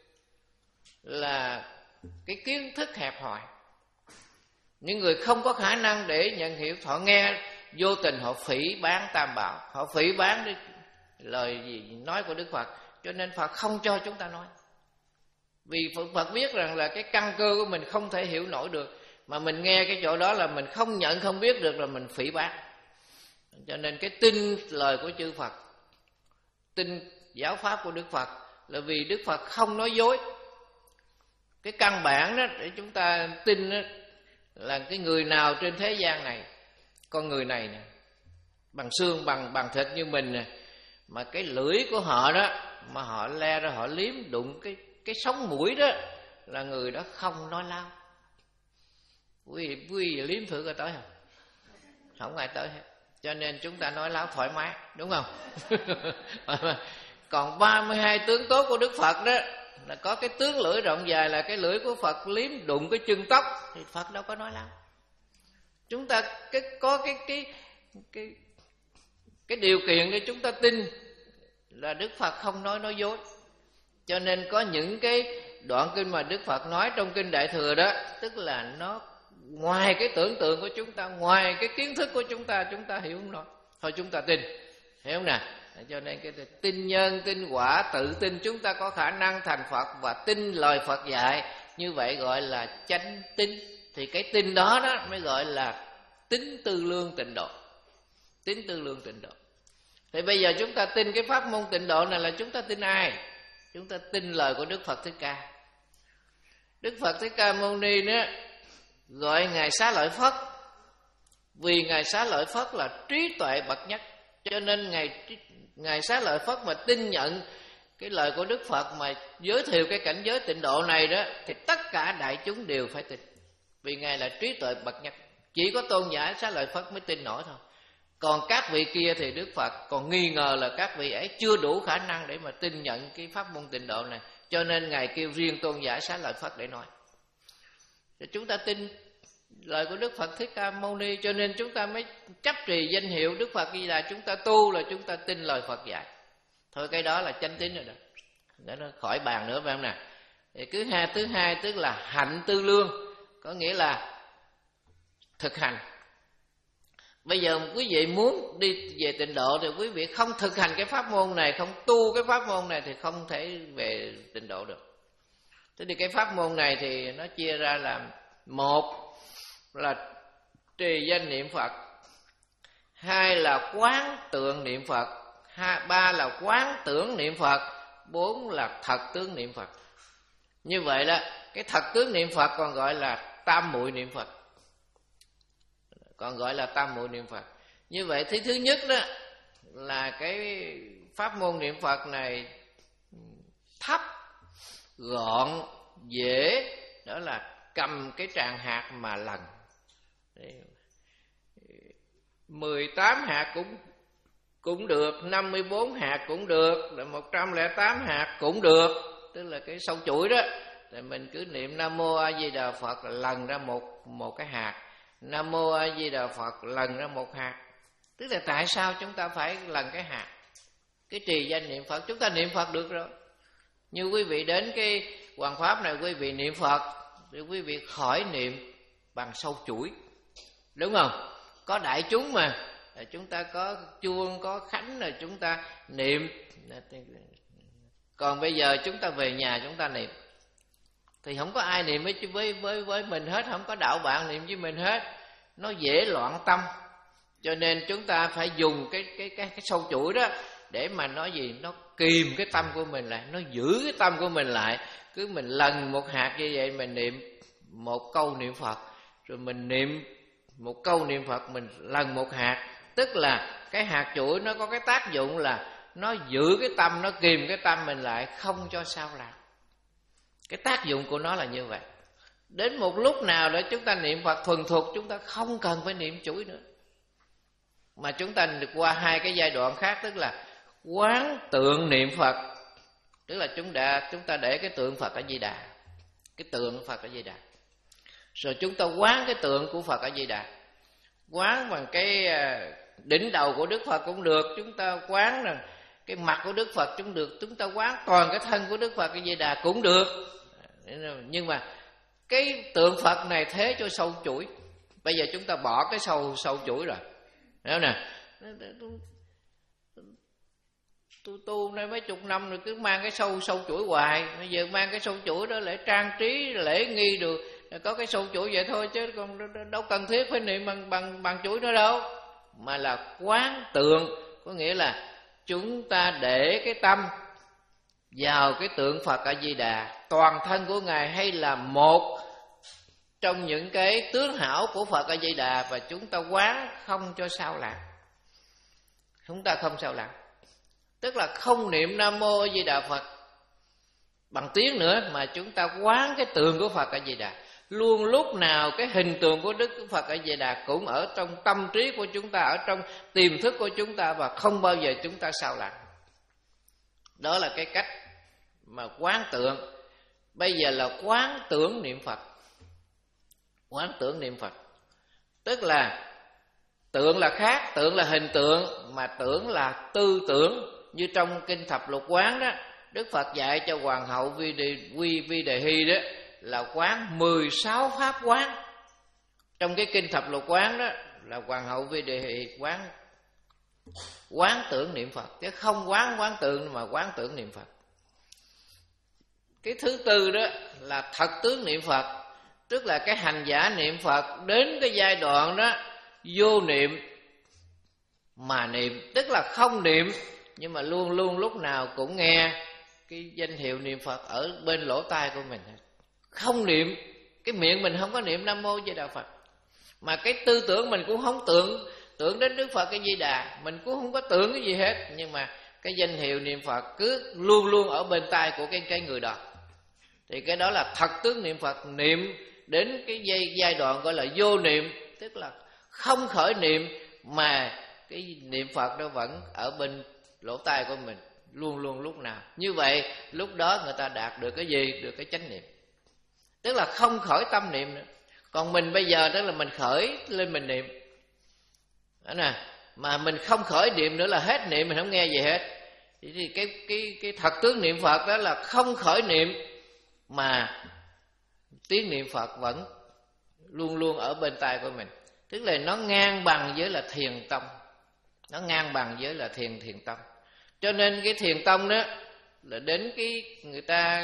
S2: là cái kiến thức hẹp hòi, những người không có khả năng để nhận hiểu. Họ nghe vô tình họ phỉ báng Tam Bảo, họ phỉ báng đi lời gì nói của Đức Phật. Cho nên Phật không cho chúng ta nói, vì Phật biết rằng là cái căn cơ của mình không thể hiểu nổi được, mà mình nghe cái chỗ đó là mình không nhận không biết được, là mình phỉ báng. Cho nên cái tin lời của chư Phật, tin giáo pháp của Đức Phật là vì Đức Phật không nói dối. Cái căn bản đó để chúng ta tin đó, là cái người nào trên thế gian này, con người này nè, bằng xương bằng bằng thịt như mình nè, mà cái lưỡi của họ đó mà họ le ra họ liếm đụng cái cái sống mũi đó, là người đó không nói láo. Quý vị, quý vị liếm thử coi tới không? Không ai tới hết. Cho nên chúng ta nói láo thoải mái, đúng không? Còn ba mươi hai tướng tốt của Đức Phật đó là có cái tướng lưỡi rộng dài, là cái lưỡi của Phật liếm đụng cái chân tóc thì Phật đâu có nói láo. Chúng ta cái, có cái cái cái cái điều kiện để chúng ta tin là Đức Phật không nói nói dối. Cho nên có những cái đoạn kinh mà Đức Phật nói trong kinh Đại Thừa đó, tức là nó ngoài cái tưởng tượng của chúng ta, ngoài cái kiến thức của chúng ta, chúng ta hiểu không nổi. Thôi chúng ta tin, hiểu không nè? Cho nên cái tin nhân, tin quả, tự tin chúng ta có khả năng thành Phật và tin lời Phật dạy, như vậy gọi là chánh tín. Thì cái tin đó đó mới gọi là tín tư lương tịnh độ. Tín tư lương tịnh độ. Thì bây giờ chúng ta tin cái pháp môn tịnh độ này là chúng ta tin ai? Chúng ta tin lời của Đức Phật Thích Ca. Đức Phật Thích Ca Mâu Ni đó gọi Ngài Xá Lợi Phất, vì Ngài Xá Lợi Phất là trí tuệ bậc nhất. Cho nên Ngài, Ngài Xá Lợi Phất mà tin nhận cái lời của Đức Phật mà giới thiệu cái cảnh giới tịnh độ này đó, thì tất cả đại chúng đều phải tin, vì Ngài là trí tuệ bậc nhất. Chỉ có tôn giả Xá Lợi Phất mới tin nổi thôi. Còn các vị kia thì Đức Phật còn nghi ngờ là các vị ấy chưa đủ khả năng để mà tin nhận cái pháp môn tịnh độ này. Cho nên Ngài kêu riêng tôn giả Xá Lợi Phất để nói. Thì chúng ta tin lời của Đức Phật Thích Ca Mâu Ni, cho nên chúng ta mới chấp trì danh hiệu Đức Phật Di Đà. Chúng ta tu là chúng ta tin lời Phật dạy. Thôi cái đó là chánh tín rồi đó, để nó khỏi bàn nữa phải không nè. Thì cứ hai thứ hai tức là hạnh tư lương, có nghĩa là thực hành. Bây giờ quý vị muốn đi về tịnh độ thì quý vị không thực hành cái pháp môn này, không tu cái pháp môn này thì không thể về tịnh độ được. Thế thì cái pháp môn này thì nó chia ra làm: một là trì danh niệm Phật, hai là quán tượng niệm Phật, hai, ba là quán tưởng niệm Phật, bốn là thật tướng niệm Phật. Như vậy đó, cái thật tướng niệm Phật còn gọi là tam muội niệm Phật, còn gọi là tam muội niệm Phật. Như vậy thứ thứ nhất đó là cái pháp môn niệm Phật này thấp, gọn, dễ, đó là cầm cái tràng hạt mà lần. mười tám hạt cũng cũng được, năm mươi bốn hạt cũng được, là một trăm lẻ tám hạt cũng được, tức là cái sâu chuỗi đó. Thì mình cứ niệm Nam Mô A Di Đà Phật là lần ra một một cái hạt, Nam Mô A Di Đà Phật lần ra một hạt. Tức là tại sao chúng ta phải lần cái hạt? Cái trì danh niệm Phật, chúng ta niệm Phật được rồi. Như quý vị đến cái hoàn pháp này, quý vị niệm Phật thì quý vị khỏi niệm bằng sâu chuỗi, đúng không? Có đại chúng mà, chúng ta có chuông, có khánh, là chúng ta niệm Còn bây giờ chúng ta về nhà chúng ta niệm thì không có ai niệm với với với với mình hết, không có đạo bạn niệm với mình hết, nó dễ loạn tâm. Cho nên chúng ta phải dùng cái cái cái, cái sâu chuỗi đó để mà nói gì, nó kìm cái tâm của mình lại, nó giữ cái tâm của mình lại. Cứ mình lần một hạt như vậy, mình niệm một câu niệm Phật, rồi mình niệm một câu niệm Phật, mình lần một hạt. Tức là cái hạt chuỗi nó có cái tác dụng là nó giữ cái tâm, nó kìm cái tâm mình lại, không cho sao lãng. Cái tác dụng của nó là như vậy. Đến một lúc nào đó chúng ta niệm Phật thuần thục, chúng ta không cần phải niệm chuỗi nữa, mà chúng ta được qua hai cái giai đoạn khác. Tức là quán tượng niệm Phật, tức là chúng đã chúng ta để cái tượng Phật A Di Đà, cái tượng Phật A Di Đà, rồi chúng ta quán cái tượng của Phật A Di Đà. Quán bằng cái đỉnh đầu của Đức Phật cũng được, chúng ta quán rằng cái mặt của Đức Phật cũng được, chúng ta quán toàn cái thân của Đức Phật A Di Đà cũng được. Nhưng mà cái tượng Phật này thế cho sâu chuỗi. Bây giờ chúng ta bỏ cái sâu sâu chuỗi rồi, hiểu nè. Tôi tu đây mấy chục năm rồi cứ mang cái sâu sâu chuỗi hoài. Bây giờ mang cái sâu chuỗi đó để trang trí lễ nghi được, có cái sâu chuỗi vậy thôi, chứ còn đâu cần thiết phải niệm bằng bằng bằng chuỗi nữa đâu. Mà là quán tượng, có nghĩa là chúng ta để cái tâm vào cái tượng Phật A Di Đà, toàn thân của Ngài hay là một trong những cái tướng hảo của Phật A Di Đà, và chúng ta quán không cho sao lãng. Chúng ta không sao lãng, tức là không niệm Nam Mô A Di Đà Phật bằng tiếng nữa, mà chúng ta quán cái tượng của Phật A Di Đà. Luôn lúc nào cái hình tượng của Đức Phật A Di Đà cũng ở trong tâm trí của chúng ta, ở trong tiềm thức của chúng ta, và không bao giờ chúng ta sao lãng. Đó là cái cách mà quán tượng. Bây giờ là quán tưởng niệm Phật. Quán tưởng niệm Phật tức là tượng là khác, tượng là hình tượng, mà tưởng là tư tưởng. Như trong kinh Thập Lục Quán đó, Đức Phật dạy cho Hoàng hậu Vi Đề, Vi, Vi Đề Hy đó là quán mười sáu pháp quán. Trong cái kinh Thập Lục Quán đó là Hoàng hậu Vi Đề Hy quán quán tưởng niệm Phật, chứ không quán quán tượng mà quán tưởng niệm Phật. Cái thứ tư đó là thật tướng niệm Phật, tức là cái hành giả niệm Phật đến cái giai đoạn đó vô niệm mà niệm, tức là không niệm nhưng mà luôn luôn lúc nào cũng nghe cái danh hiệu niệm Phật ở bên lỗ tai của mình. Không niệm, cái miệng mình không có niệm Nam Mô Di Đà Phật, mà cái tư tưởng mình cũng không tưởng tưởng đến Đức Phật cái Di Đà, mình cũng không có tưởng cái gì hết, nhưng mà cái danh hiệu niệm Phật cứ luôn luôn ở bên tai của cái cái người đó. Thì cái đó là thật tướng niệm Phật. Niệm đến cái giai, giai đoạn gọi là vô niệm, tức là không khởi niệm mà cái niệm Phật đó vẫn ở bên lỗ tai của mình luôn luôn lúc nào. Như vậy lúc đó người ta đạt được cái gì? Được cái chánh niệm, tức là không khởi tâm niệm nữa. Còn mình bây giờ tức là mình khởi lên mình niệm đó nè, mà mình không khởi niệm nữa là hết niệm, mình không nghe gì hết. Thì cái cái cái thật tướng niệm Phật đó là không khởi niệm mà tiếng niệm Phật vẫn luôn luôn ở bên tai của mình, tức là nó ngang bằng với là thiền tông, nó ngang bằng với là thiền thiền tông. Cho nên cái thiền tông đó là đến cái người ta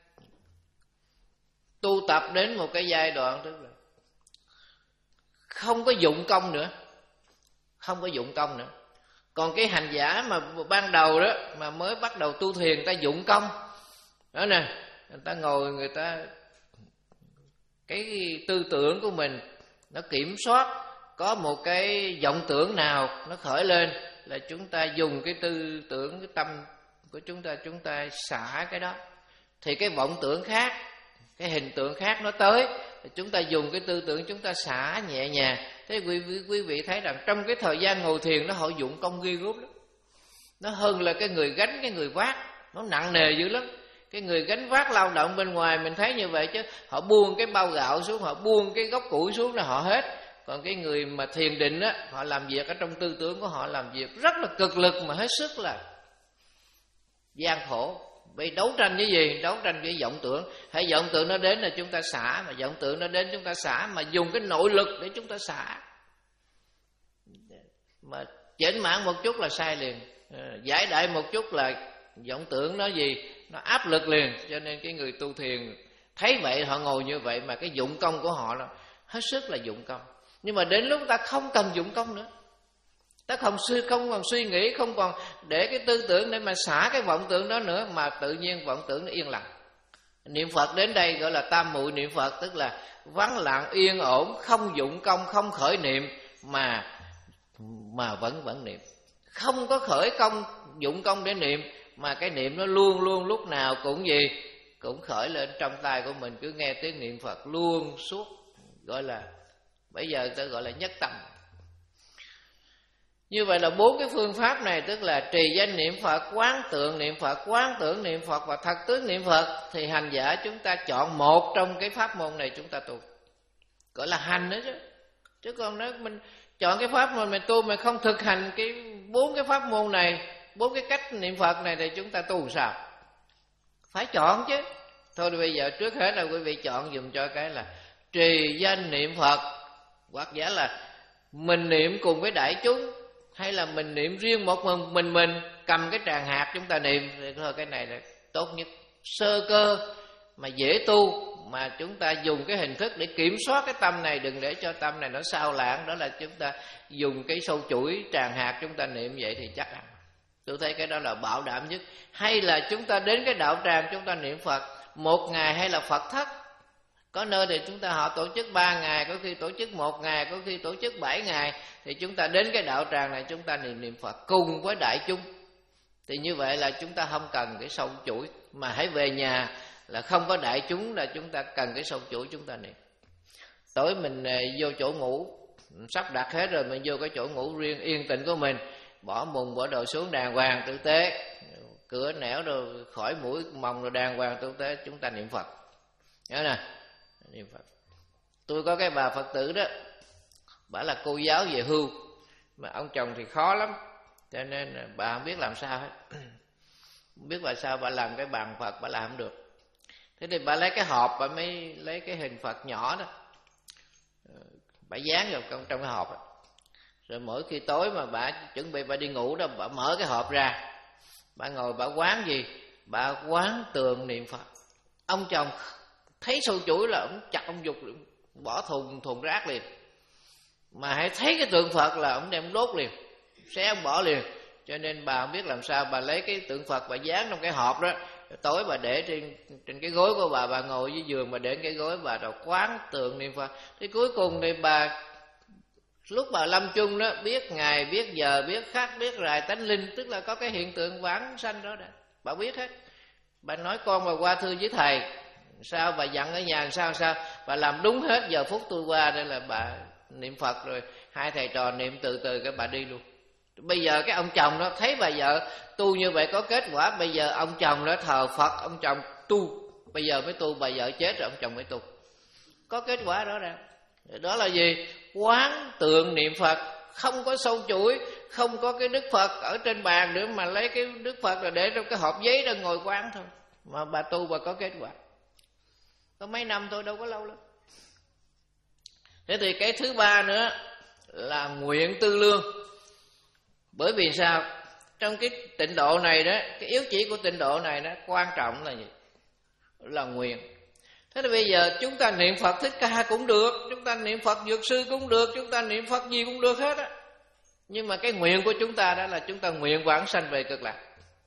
S2: tu tập đến một cái giai đoạn tức là không có dụng công nữa, không có dụng công nữa. Còn cái hành giả mà ban đầu đó mà mới bắt đầu tu thiền, người ta dụng công đó nè, người ta ngồi, người ta cái tư tưởng của mình nó kiểm soát, có một cái vọng tưởng nào nó khởi lên là chúng ta dùng cái tư tưởng, cái tâm của chúng ta, chúng ta xả cái đó. Thì cái vọng tưởng khác, cái hình tượng khác nó tới, chúng ta dùng cái tư tưởng chúng ta xả nhẹ nhàng. Thế quý, quý vị thấy rằng trong cái thời gian ngồi thiền nó họ dụng công ghê gớm lắm. Nó hơn là cái người gánh, cái người vác, nó nặng nề dữ lắm. Cái người gánh vác lao động bên ngoài mình thấy như vậy, chứ họ buông cái bao gạo xuống, họ buông cái gốc củi xuống là họ hết. Còn cái người mà thiền định á, họ làm việc ở trong tư tưởng của họ, làm việc rất là cực lực mà hết sức là gian khổ. Vì đấu tranh với gì? Đấu tranh với vọng tưởng. Hãy vọng tưởng nó đến là chúng ta xả, mà vọng tưởng nó đến chúng ta xả, mà dùng cái nội lực để chúng ta xả. Mà chểnh mãn một chút là sai liền, giải đại một chút là vọng tưởng nó gì? nó áp lực liền. Cho nên cái người tu thiền thấy vậy họ ngồi như vậy, mà cái dụng công của họ là hết sức là dụng công. Nhưng mà đến lúc ta không cần dụng công nữa, ta không suy không còn suy nghĩ, không còn để cái tư tưởng để mà xả cái vọng tưởng đó nữa, mà tự nhiên vọng tưởng nó yên lặng. Niệm Phật đến đây gọi là tam muội niệm Phật, tức là vắng lặng yên ổn, không dụng công, không khởi niệm, mà mà vẫn vẫn niệm, không có khởi công dụng công để niệm, mà cái niệm nó luôn luôn lúc nào cũng gì cũng khởi lên trong tay của mình, cứ nghe tiếng niệm Phật luôn suốt, gọi là bây giờ ta gọi là nhất tâm. Như vậy là bốn cái phương pháp này, tức là trì danh niệm Phật, quán tượng niệm Phật, quán tưởng niệm Phật và thật tướng niệm Phật. Thì hành giả chúng ta chọn một trong cái pháp môn này chúng ta tu, gọi là hành nữa chứ. Chứ còn nếu mình chọn cái pháp môn mình tu mà không thực hành cái bốn cái pháp môn này, bốn cái cách niệm Phật này, thì chúng ta tu sao? Phải chọn chứ. Thôi thì bây giờ trước hết là quý vị chọn dùm cho cái là trì danh niệm Phật, hoặc giả là mình niệm cùng với đại chúng, hay là mình niệm riêng một mình mình, mình cầm cái tràng hạt chúng ta niệm. Thì thôi cái này là tốt nhất, sơ cơ mà dễ tu, mà chúng ta dùng cái hình thức để kiểm soát cái tâm này, đừng để cho tâm này nó sao lãng. Đó là chúng ta dùng cái sâu chuỗi tràng hạt chúng ta niệm vậy thì chắc ăn. Tôi thấy cái đó là bảo đảm nhất. Hay là chúng ta đến cái đạo tràng chúng ta niệm Phật một ngày, hay là Phật thất. Có nơi thì chúng ta họ tổ chức ba ngày, có khi tổ chức một ngày, có khi tổ chức bảy ngày. Thì chúng ta đến cái đạo tràng này chúng ta niệm niệm Phật cùng với đại chúng. Thì như vậy là chúng ta không cần cái sâu chuỗi, mà hãy về nhà là không có đại chúng là chúng ta cần cái sâu chuỗi chúng ta niệm. Tối mình vô chỗ ngủ, sắp đặt hết rồi, mình vô cái chỗ ngủ riêng yên tĩnh của mình, bỏ mùng bỏ đồ xuống đàng hoàng tử tế, cửa nẻo rồi khỏi mũi mồng rồi đàng hoàng tử tế, chúng ta niệm Phật. Nhớ nè, niệm Phật. Tôi có cái bà Phật tử đó, bà là cô giáo về hưu, mà ông chồng thì khó lắm, cho nên bà không biết làm sao hết. Không biết là sao bà làm cái bàn Phật bà làm không được. Thế thì bà lấy cái hộp, bà mới lấy cái hình Phật nhỏ đó, bà dán vào trong cái hộp đó. Rồi mỗi khi tối mà bà chuẩn bị bà đi ngủ đó, bà mở cái hộp ra, bà ngồi bà quán gì? Bà quán tường niệm Phật. Ông chồng thấy sâu chuỗi là ông chặt ông giục bỏ thùng thùng rác liền, mà hãy thấy cái tượng Phật là ông đem đốt liền, xé ông bỏ liền. Cho nên bà không biết làm sao, bà lấy cái tượng Phật bà dán trong cái hộp đó, tối bà để trên trên cái gối của bà, bà ngồi dưới giường mà để cái gối bà, rồi quán tượng niệm Phật. Thế cuối cùng thì bà lúc bà lâm chung đó, biết ngày biết giờ biết khắc biết rài tánh linh, tức là có cái hiện tượng vãng sanh đó đã, bà biết hết. Bà nói con bà qua thư với thầy sao, bà dặn ở nhà sao sao, bà làm đúng hết. Giờ phút tôi qua đây là bà niệm Phật, rồi hai thầy trò niệm từ từ cái bà đi luôn. Bây giờ cái ông chồng đó thấy bà vợ tu như vậy có kết quả, bây giờ ông chồng đó thờ Phật, ông chồng tu, bây giờ mới tu, bà vợ chết rồi ông chồng mới tu, có kết quả đó ra. Đó là gì? Quán tượng niệm Phật, không có sâu chuỗi, không có cái Đức Phật ở trên bàn nữa, mà lấy cái Đức Phật là để trong cái hộp giấy đó ngồi quán thôi, mà bà tu bà có kết quả. Có mấy năm thôi, đâu có lâu lắm. Thế thì cái thứ ba nữa là nguyện tư lương. Bởi vì sao? Trong cái tịnh độ này đó, cái yếu chỉ của tịnh độ này đó, quan trọng là gì? Là nguyện. Thế thì bây giờ chúng ta niệm Phật Thích Ca cũng được, chúng ta niệm Phật Dược Sư cũng được, chúng ta niệm Phật gì cũng được hết á. Nhưng mà cái nguyện của chúng ta đó là chúng ta nguyện vãng sanh về cực lạc.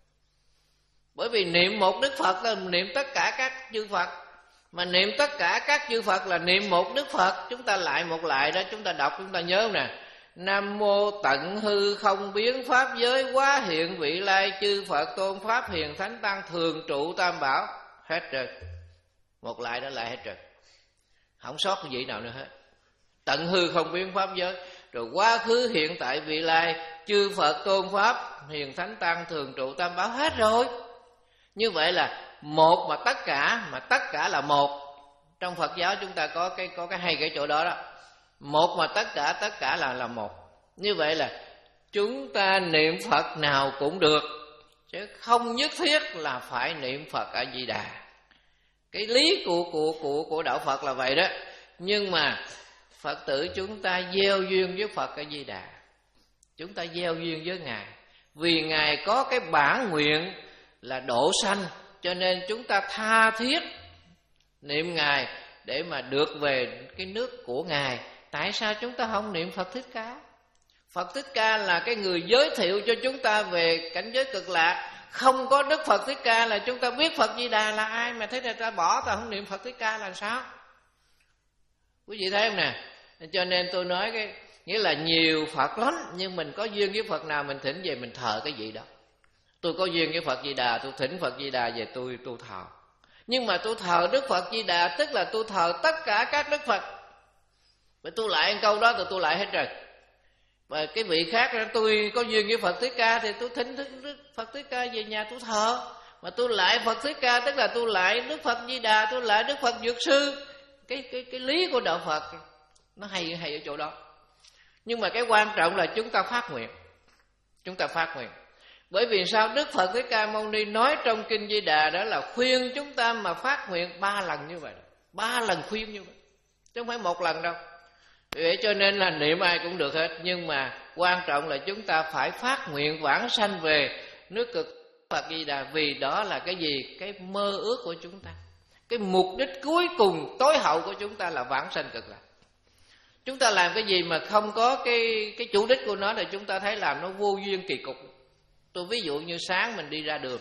S2: Bởi vì niệm một Đức Phật là niệm tất cả các chư Phật, mà niệm tất cả các chư Phật là niệm một Đức Phật. Chúng ta lại một lại đó, chúng ta đọc chúng ta nhớ không nè? Nam mô tận hư không biến pháp giới, quá hiện vị lai chư Phật tôn pháp hiền thánh tăng thường trụ tam bảo. Hết rồi. Một lại đó lại hết rồi, không sót cái gì nào nữa hết. Tận hư không biến pháp giới, rồi quá khứ hiện tại vị lai chư Phật tôn pháp hiền thánh tăng thường trụ tam bảo, hết rồi. Như vậy là một mà tất cả, mà tất cả là một. Trong Phật giáo chúng ta có cái có cái hay cái chỗ đó đó, một mà tất cả, tất cả là là một. Như vậy là chúng ta niệm Phật nào cũng được, chứ không nhất thiết là phải niệm Phật A Di Đà. Cái lý của của của của đạo Phật là vậy đó. Nhưng mà Phật tử chúng ta gieo duyên với Phật A Di Đà, chúng ta gieo duyên với Ngài, vì Ngài có cái bản nguyện là độ sanh cho nên chúng ta tha thiết niệm Ngài để mà được về cái nước của Ngài. Tại sao chúng ta không niệm Phật Thích Ca? Phật Thích Ca là cái người giới thiệu cho chúng ta về cảnh giới cực lạc. Không có Đức Phật Thích Ca là chúng ta biết Phật Di Đà là ai, mà thế này ta bỏ ta không niệm Phật Thích Ca là sao? Quý vị thấy không nè? Cho nên tôi nói cái nghĩa là nhiều Phật lắm, nhưng mình có duyên với Phật nào mình thỉnh về mình thờ cái gì đó. Tôi có duyên với Phật Di Đà, tôi thỉnh Phật Di Đà về tôi tôi thờ. Nhưng mà tôi thờ Đức Phật Di Đà tức là tôi thờ tất cả các Đức Phật. Và tôi lại một câu đó thì tôi lại hết rồi. Và cái vị khác tôi có duyên với Phật Thích Ca thì tôi thỉnh Đức Phật Thích Ca về nhà tôi thờ. Mà tôi lại Phật Thích Ca tức là tôi lại Đức Phật Di Đà, tôi lại Đức Phật Dược Sư. Cái cái cái lý của đạo Phật nó hay hay ở chỗ đó. Nhưng mà cái quan trọng là chúng ta phát nguyện. Chúng ta phát nguyện. Bởi vì sao? Đức Phật Thích Ca Mâu Ni nói trong Kinh Di Đà đó là khuyên chúng ta mà phát nguyện ba lần như vậy. Ba lần khuyên như vậy, chứ không phải một lần đâu. Vậy cho nên là niệm ai cũng được hết. Nhưng mà quan trọng là chúng ta phải phát nguyện vãng sanh về nước cực Phật Di Đà. Vì đó là cái gì? Cái mơ ước của chúng ta. Cái mục đích cuối cùng tối hậu của chúng ta là vãng sanh cực lạc. Chúng ta làm cái gì mà không có cái, cái chủ đích của nó thì chúng ta thấy làm nó vô duyên kỳ cục. Tôi ví dụ như sáng mình đi ra đường,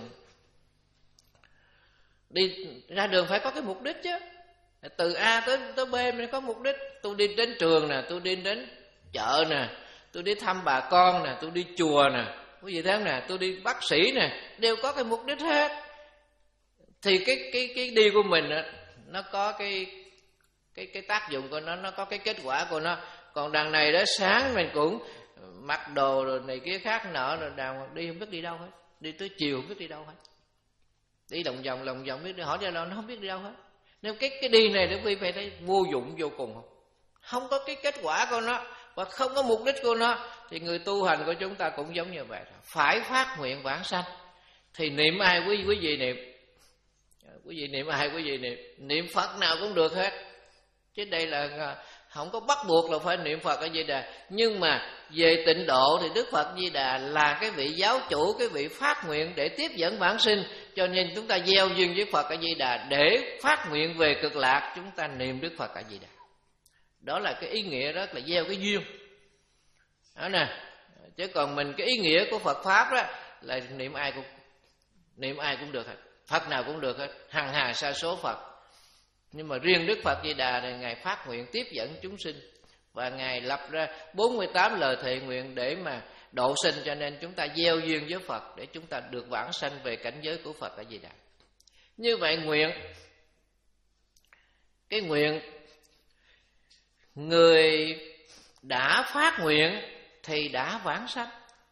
S2: đi ra đường phải có cái mục đích chứ. Từ A tới, tới B mình có mục đích. Tôi đi đến trường nè, tôi đi đến chợ nè, tôi đi thăm bà con nè, tôi đi chùa nè, quý vị thấy không nè, tôi đi bác sĩ nè, đều có cái mục đích hết. Thì cái cái cái đi của mình đó, nó có cái cái cái tác dụng của nó, nó có cái kết quả của nó. Còn đằng này đó sáng mình cũng mặc đồ rồi này kia khác nọ rồi đàng đi không biết đi đâu hết, đi tới chiều không biết đi đâu hết, đi lòng vòng lòng vòng biết đi hỏi ra đâu nó không biết đi đâu hết. Nếu cái cái đi này để quý vị thấy vô dụng vô cùng không? Không có cái kết quả của nó và không có mục đích của nó thì người tu hành của chúng ta cũng giống như vậy. Phải phát nguyện vãng sanh. Thì niệm ai quý quý vị niệm? Quý vị niệm ai quý vị niệm? Niệm Phật nào cũng được hết. Chứ đây là không có bắt buộc là phải niệm Phật ở Di Đà. Nhưng mà về tịnh độ thì Đức Phật Di Đà là cái vị giáo chủ, cái vị phát nguyện để tiếp dẫn vãng sinh. Cho nên chúng ta gieo duyên với Phật ở Di Đà để phát nguyện về cực lạc, chúng ta niệm Đức Phật ở Di Đà. Đó là cái ý nghĩa, đó là gieo cái duyên đó nè. Chứ còn mình cái ý nghĩa của Phật Pháp đó là niệm ai cũng niệm ai cũng được hết, Phật nào cũng được hết, hằng hà sa số Phật. Nhưng mà riêng Đức Phật Di Đà này Ngài phát nguyện tiếp dẫn chúng sinh, và Ngài lập ra bốn mươi tám lời thệ nguyện để mà độ sinh. Cho nên chúng ta gieo duyên với Phật để chúng ta được vãng sanh về cảnh giới của Phật ở Di Đà. Như vậy nguyện, cái nguyện người đã phát nguyện thì đã vãng sanh,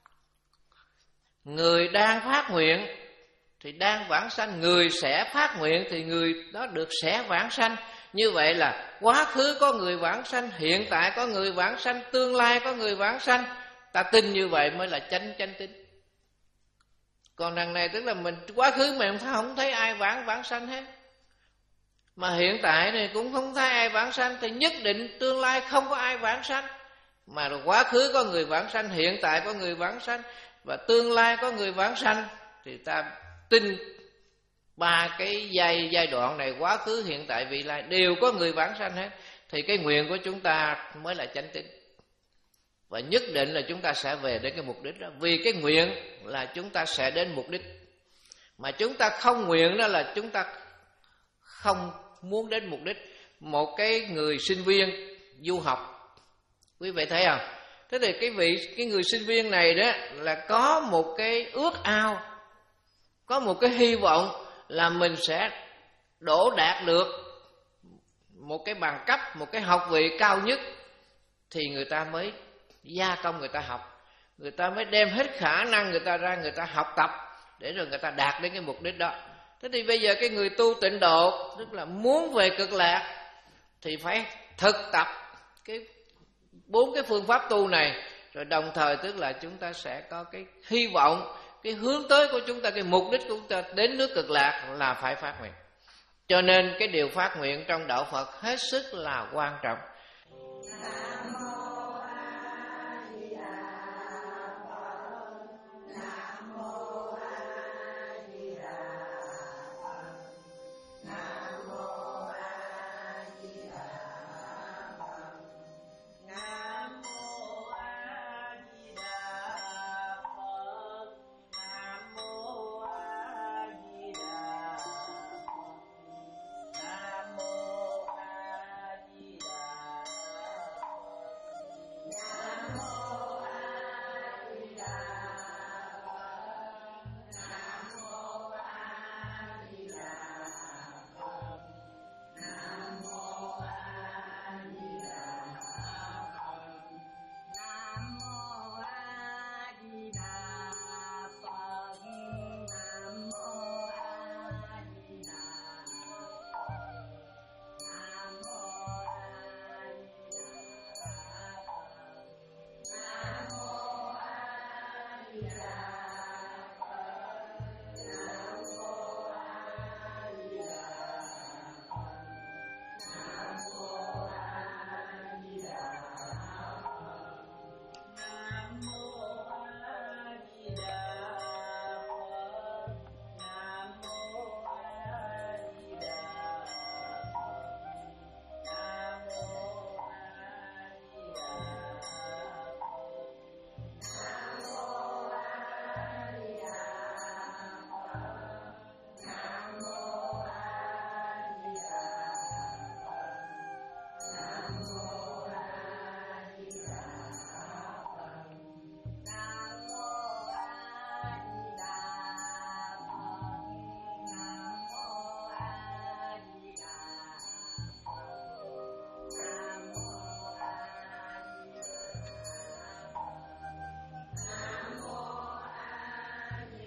S2: người đang phát nguyện thì đang vãng sanh, người sẽ phát nguyện thì người đó được sẽ vãng sanh. Như vậy là quá khứ có người vãng sanh, hiện tại có người vãng sanh, tương lai có người vãng sanh. Ta tin như vậy mới là chánh chánh tín. Còn đằng này tức là mình quá khứ mình không thấy ai vãng vãng sanh hết, mà hiện tại này cũng không thấy ai vãng sanh, thì nhất định tương lai không có ai vãng sanh. Mà quá khứ có người vãng sanh, hiện tại có người vãng sanh, và tương lai có người vãng sanh, thì ta tin ba cái giai giai đoạn này, quá khứ, hiện tại, vị lai đều có người vãng sanh hết. Thì cái nguyện của chúng ta mới là chánh tín. Và nhất định là chúng ta sẽ về đến cái mục đích đó. Vì cái nguyện là chúng ta sẽ đến mục đích. Mà chúng ta không nguyện đó là chúng ta không muốn đến mục đích. Một cái người sinh viên du học, quý vị thấy không? Thế thì cái vị cái người sinh viên này đó là có một cái ước ao, có một cái hy vọng là mình sẽ đỗ đạt được một cái bằng cấp, một cái học vị cao nhất, thì người ta mới gia công người ta học, người ta mới đem hết khả năng người ta ra, người ta học tập để rồi người ta đạt đến cái mục đích đó. Thế thì bây giờ cái người tu tịnh độ, tức là muốn về cực lạc, thì phải thực tập cái bốn cái phương pháp tu này, rồi đồng thời tức là chúng ta sẽ có cái hy vọng, cái hướng tới của chúng ta, cái mục đích của chúng ta đến nước cực lạc là phải phát nguyện. Cho nên cái điều phát nguyện trong đạo Phật hết sức là quan trọng.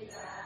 S3: Đà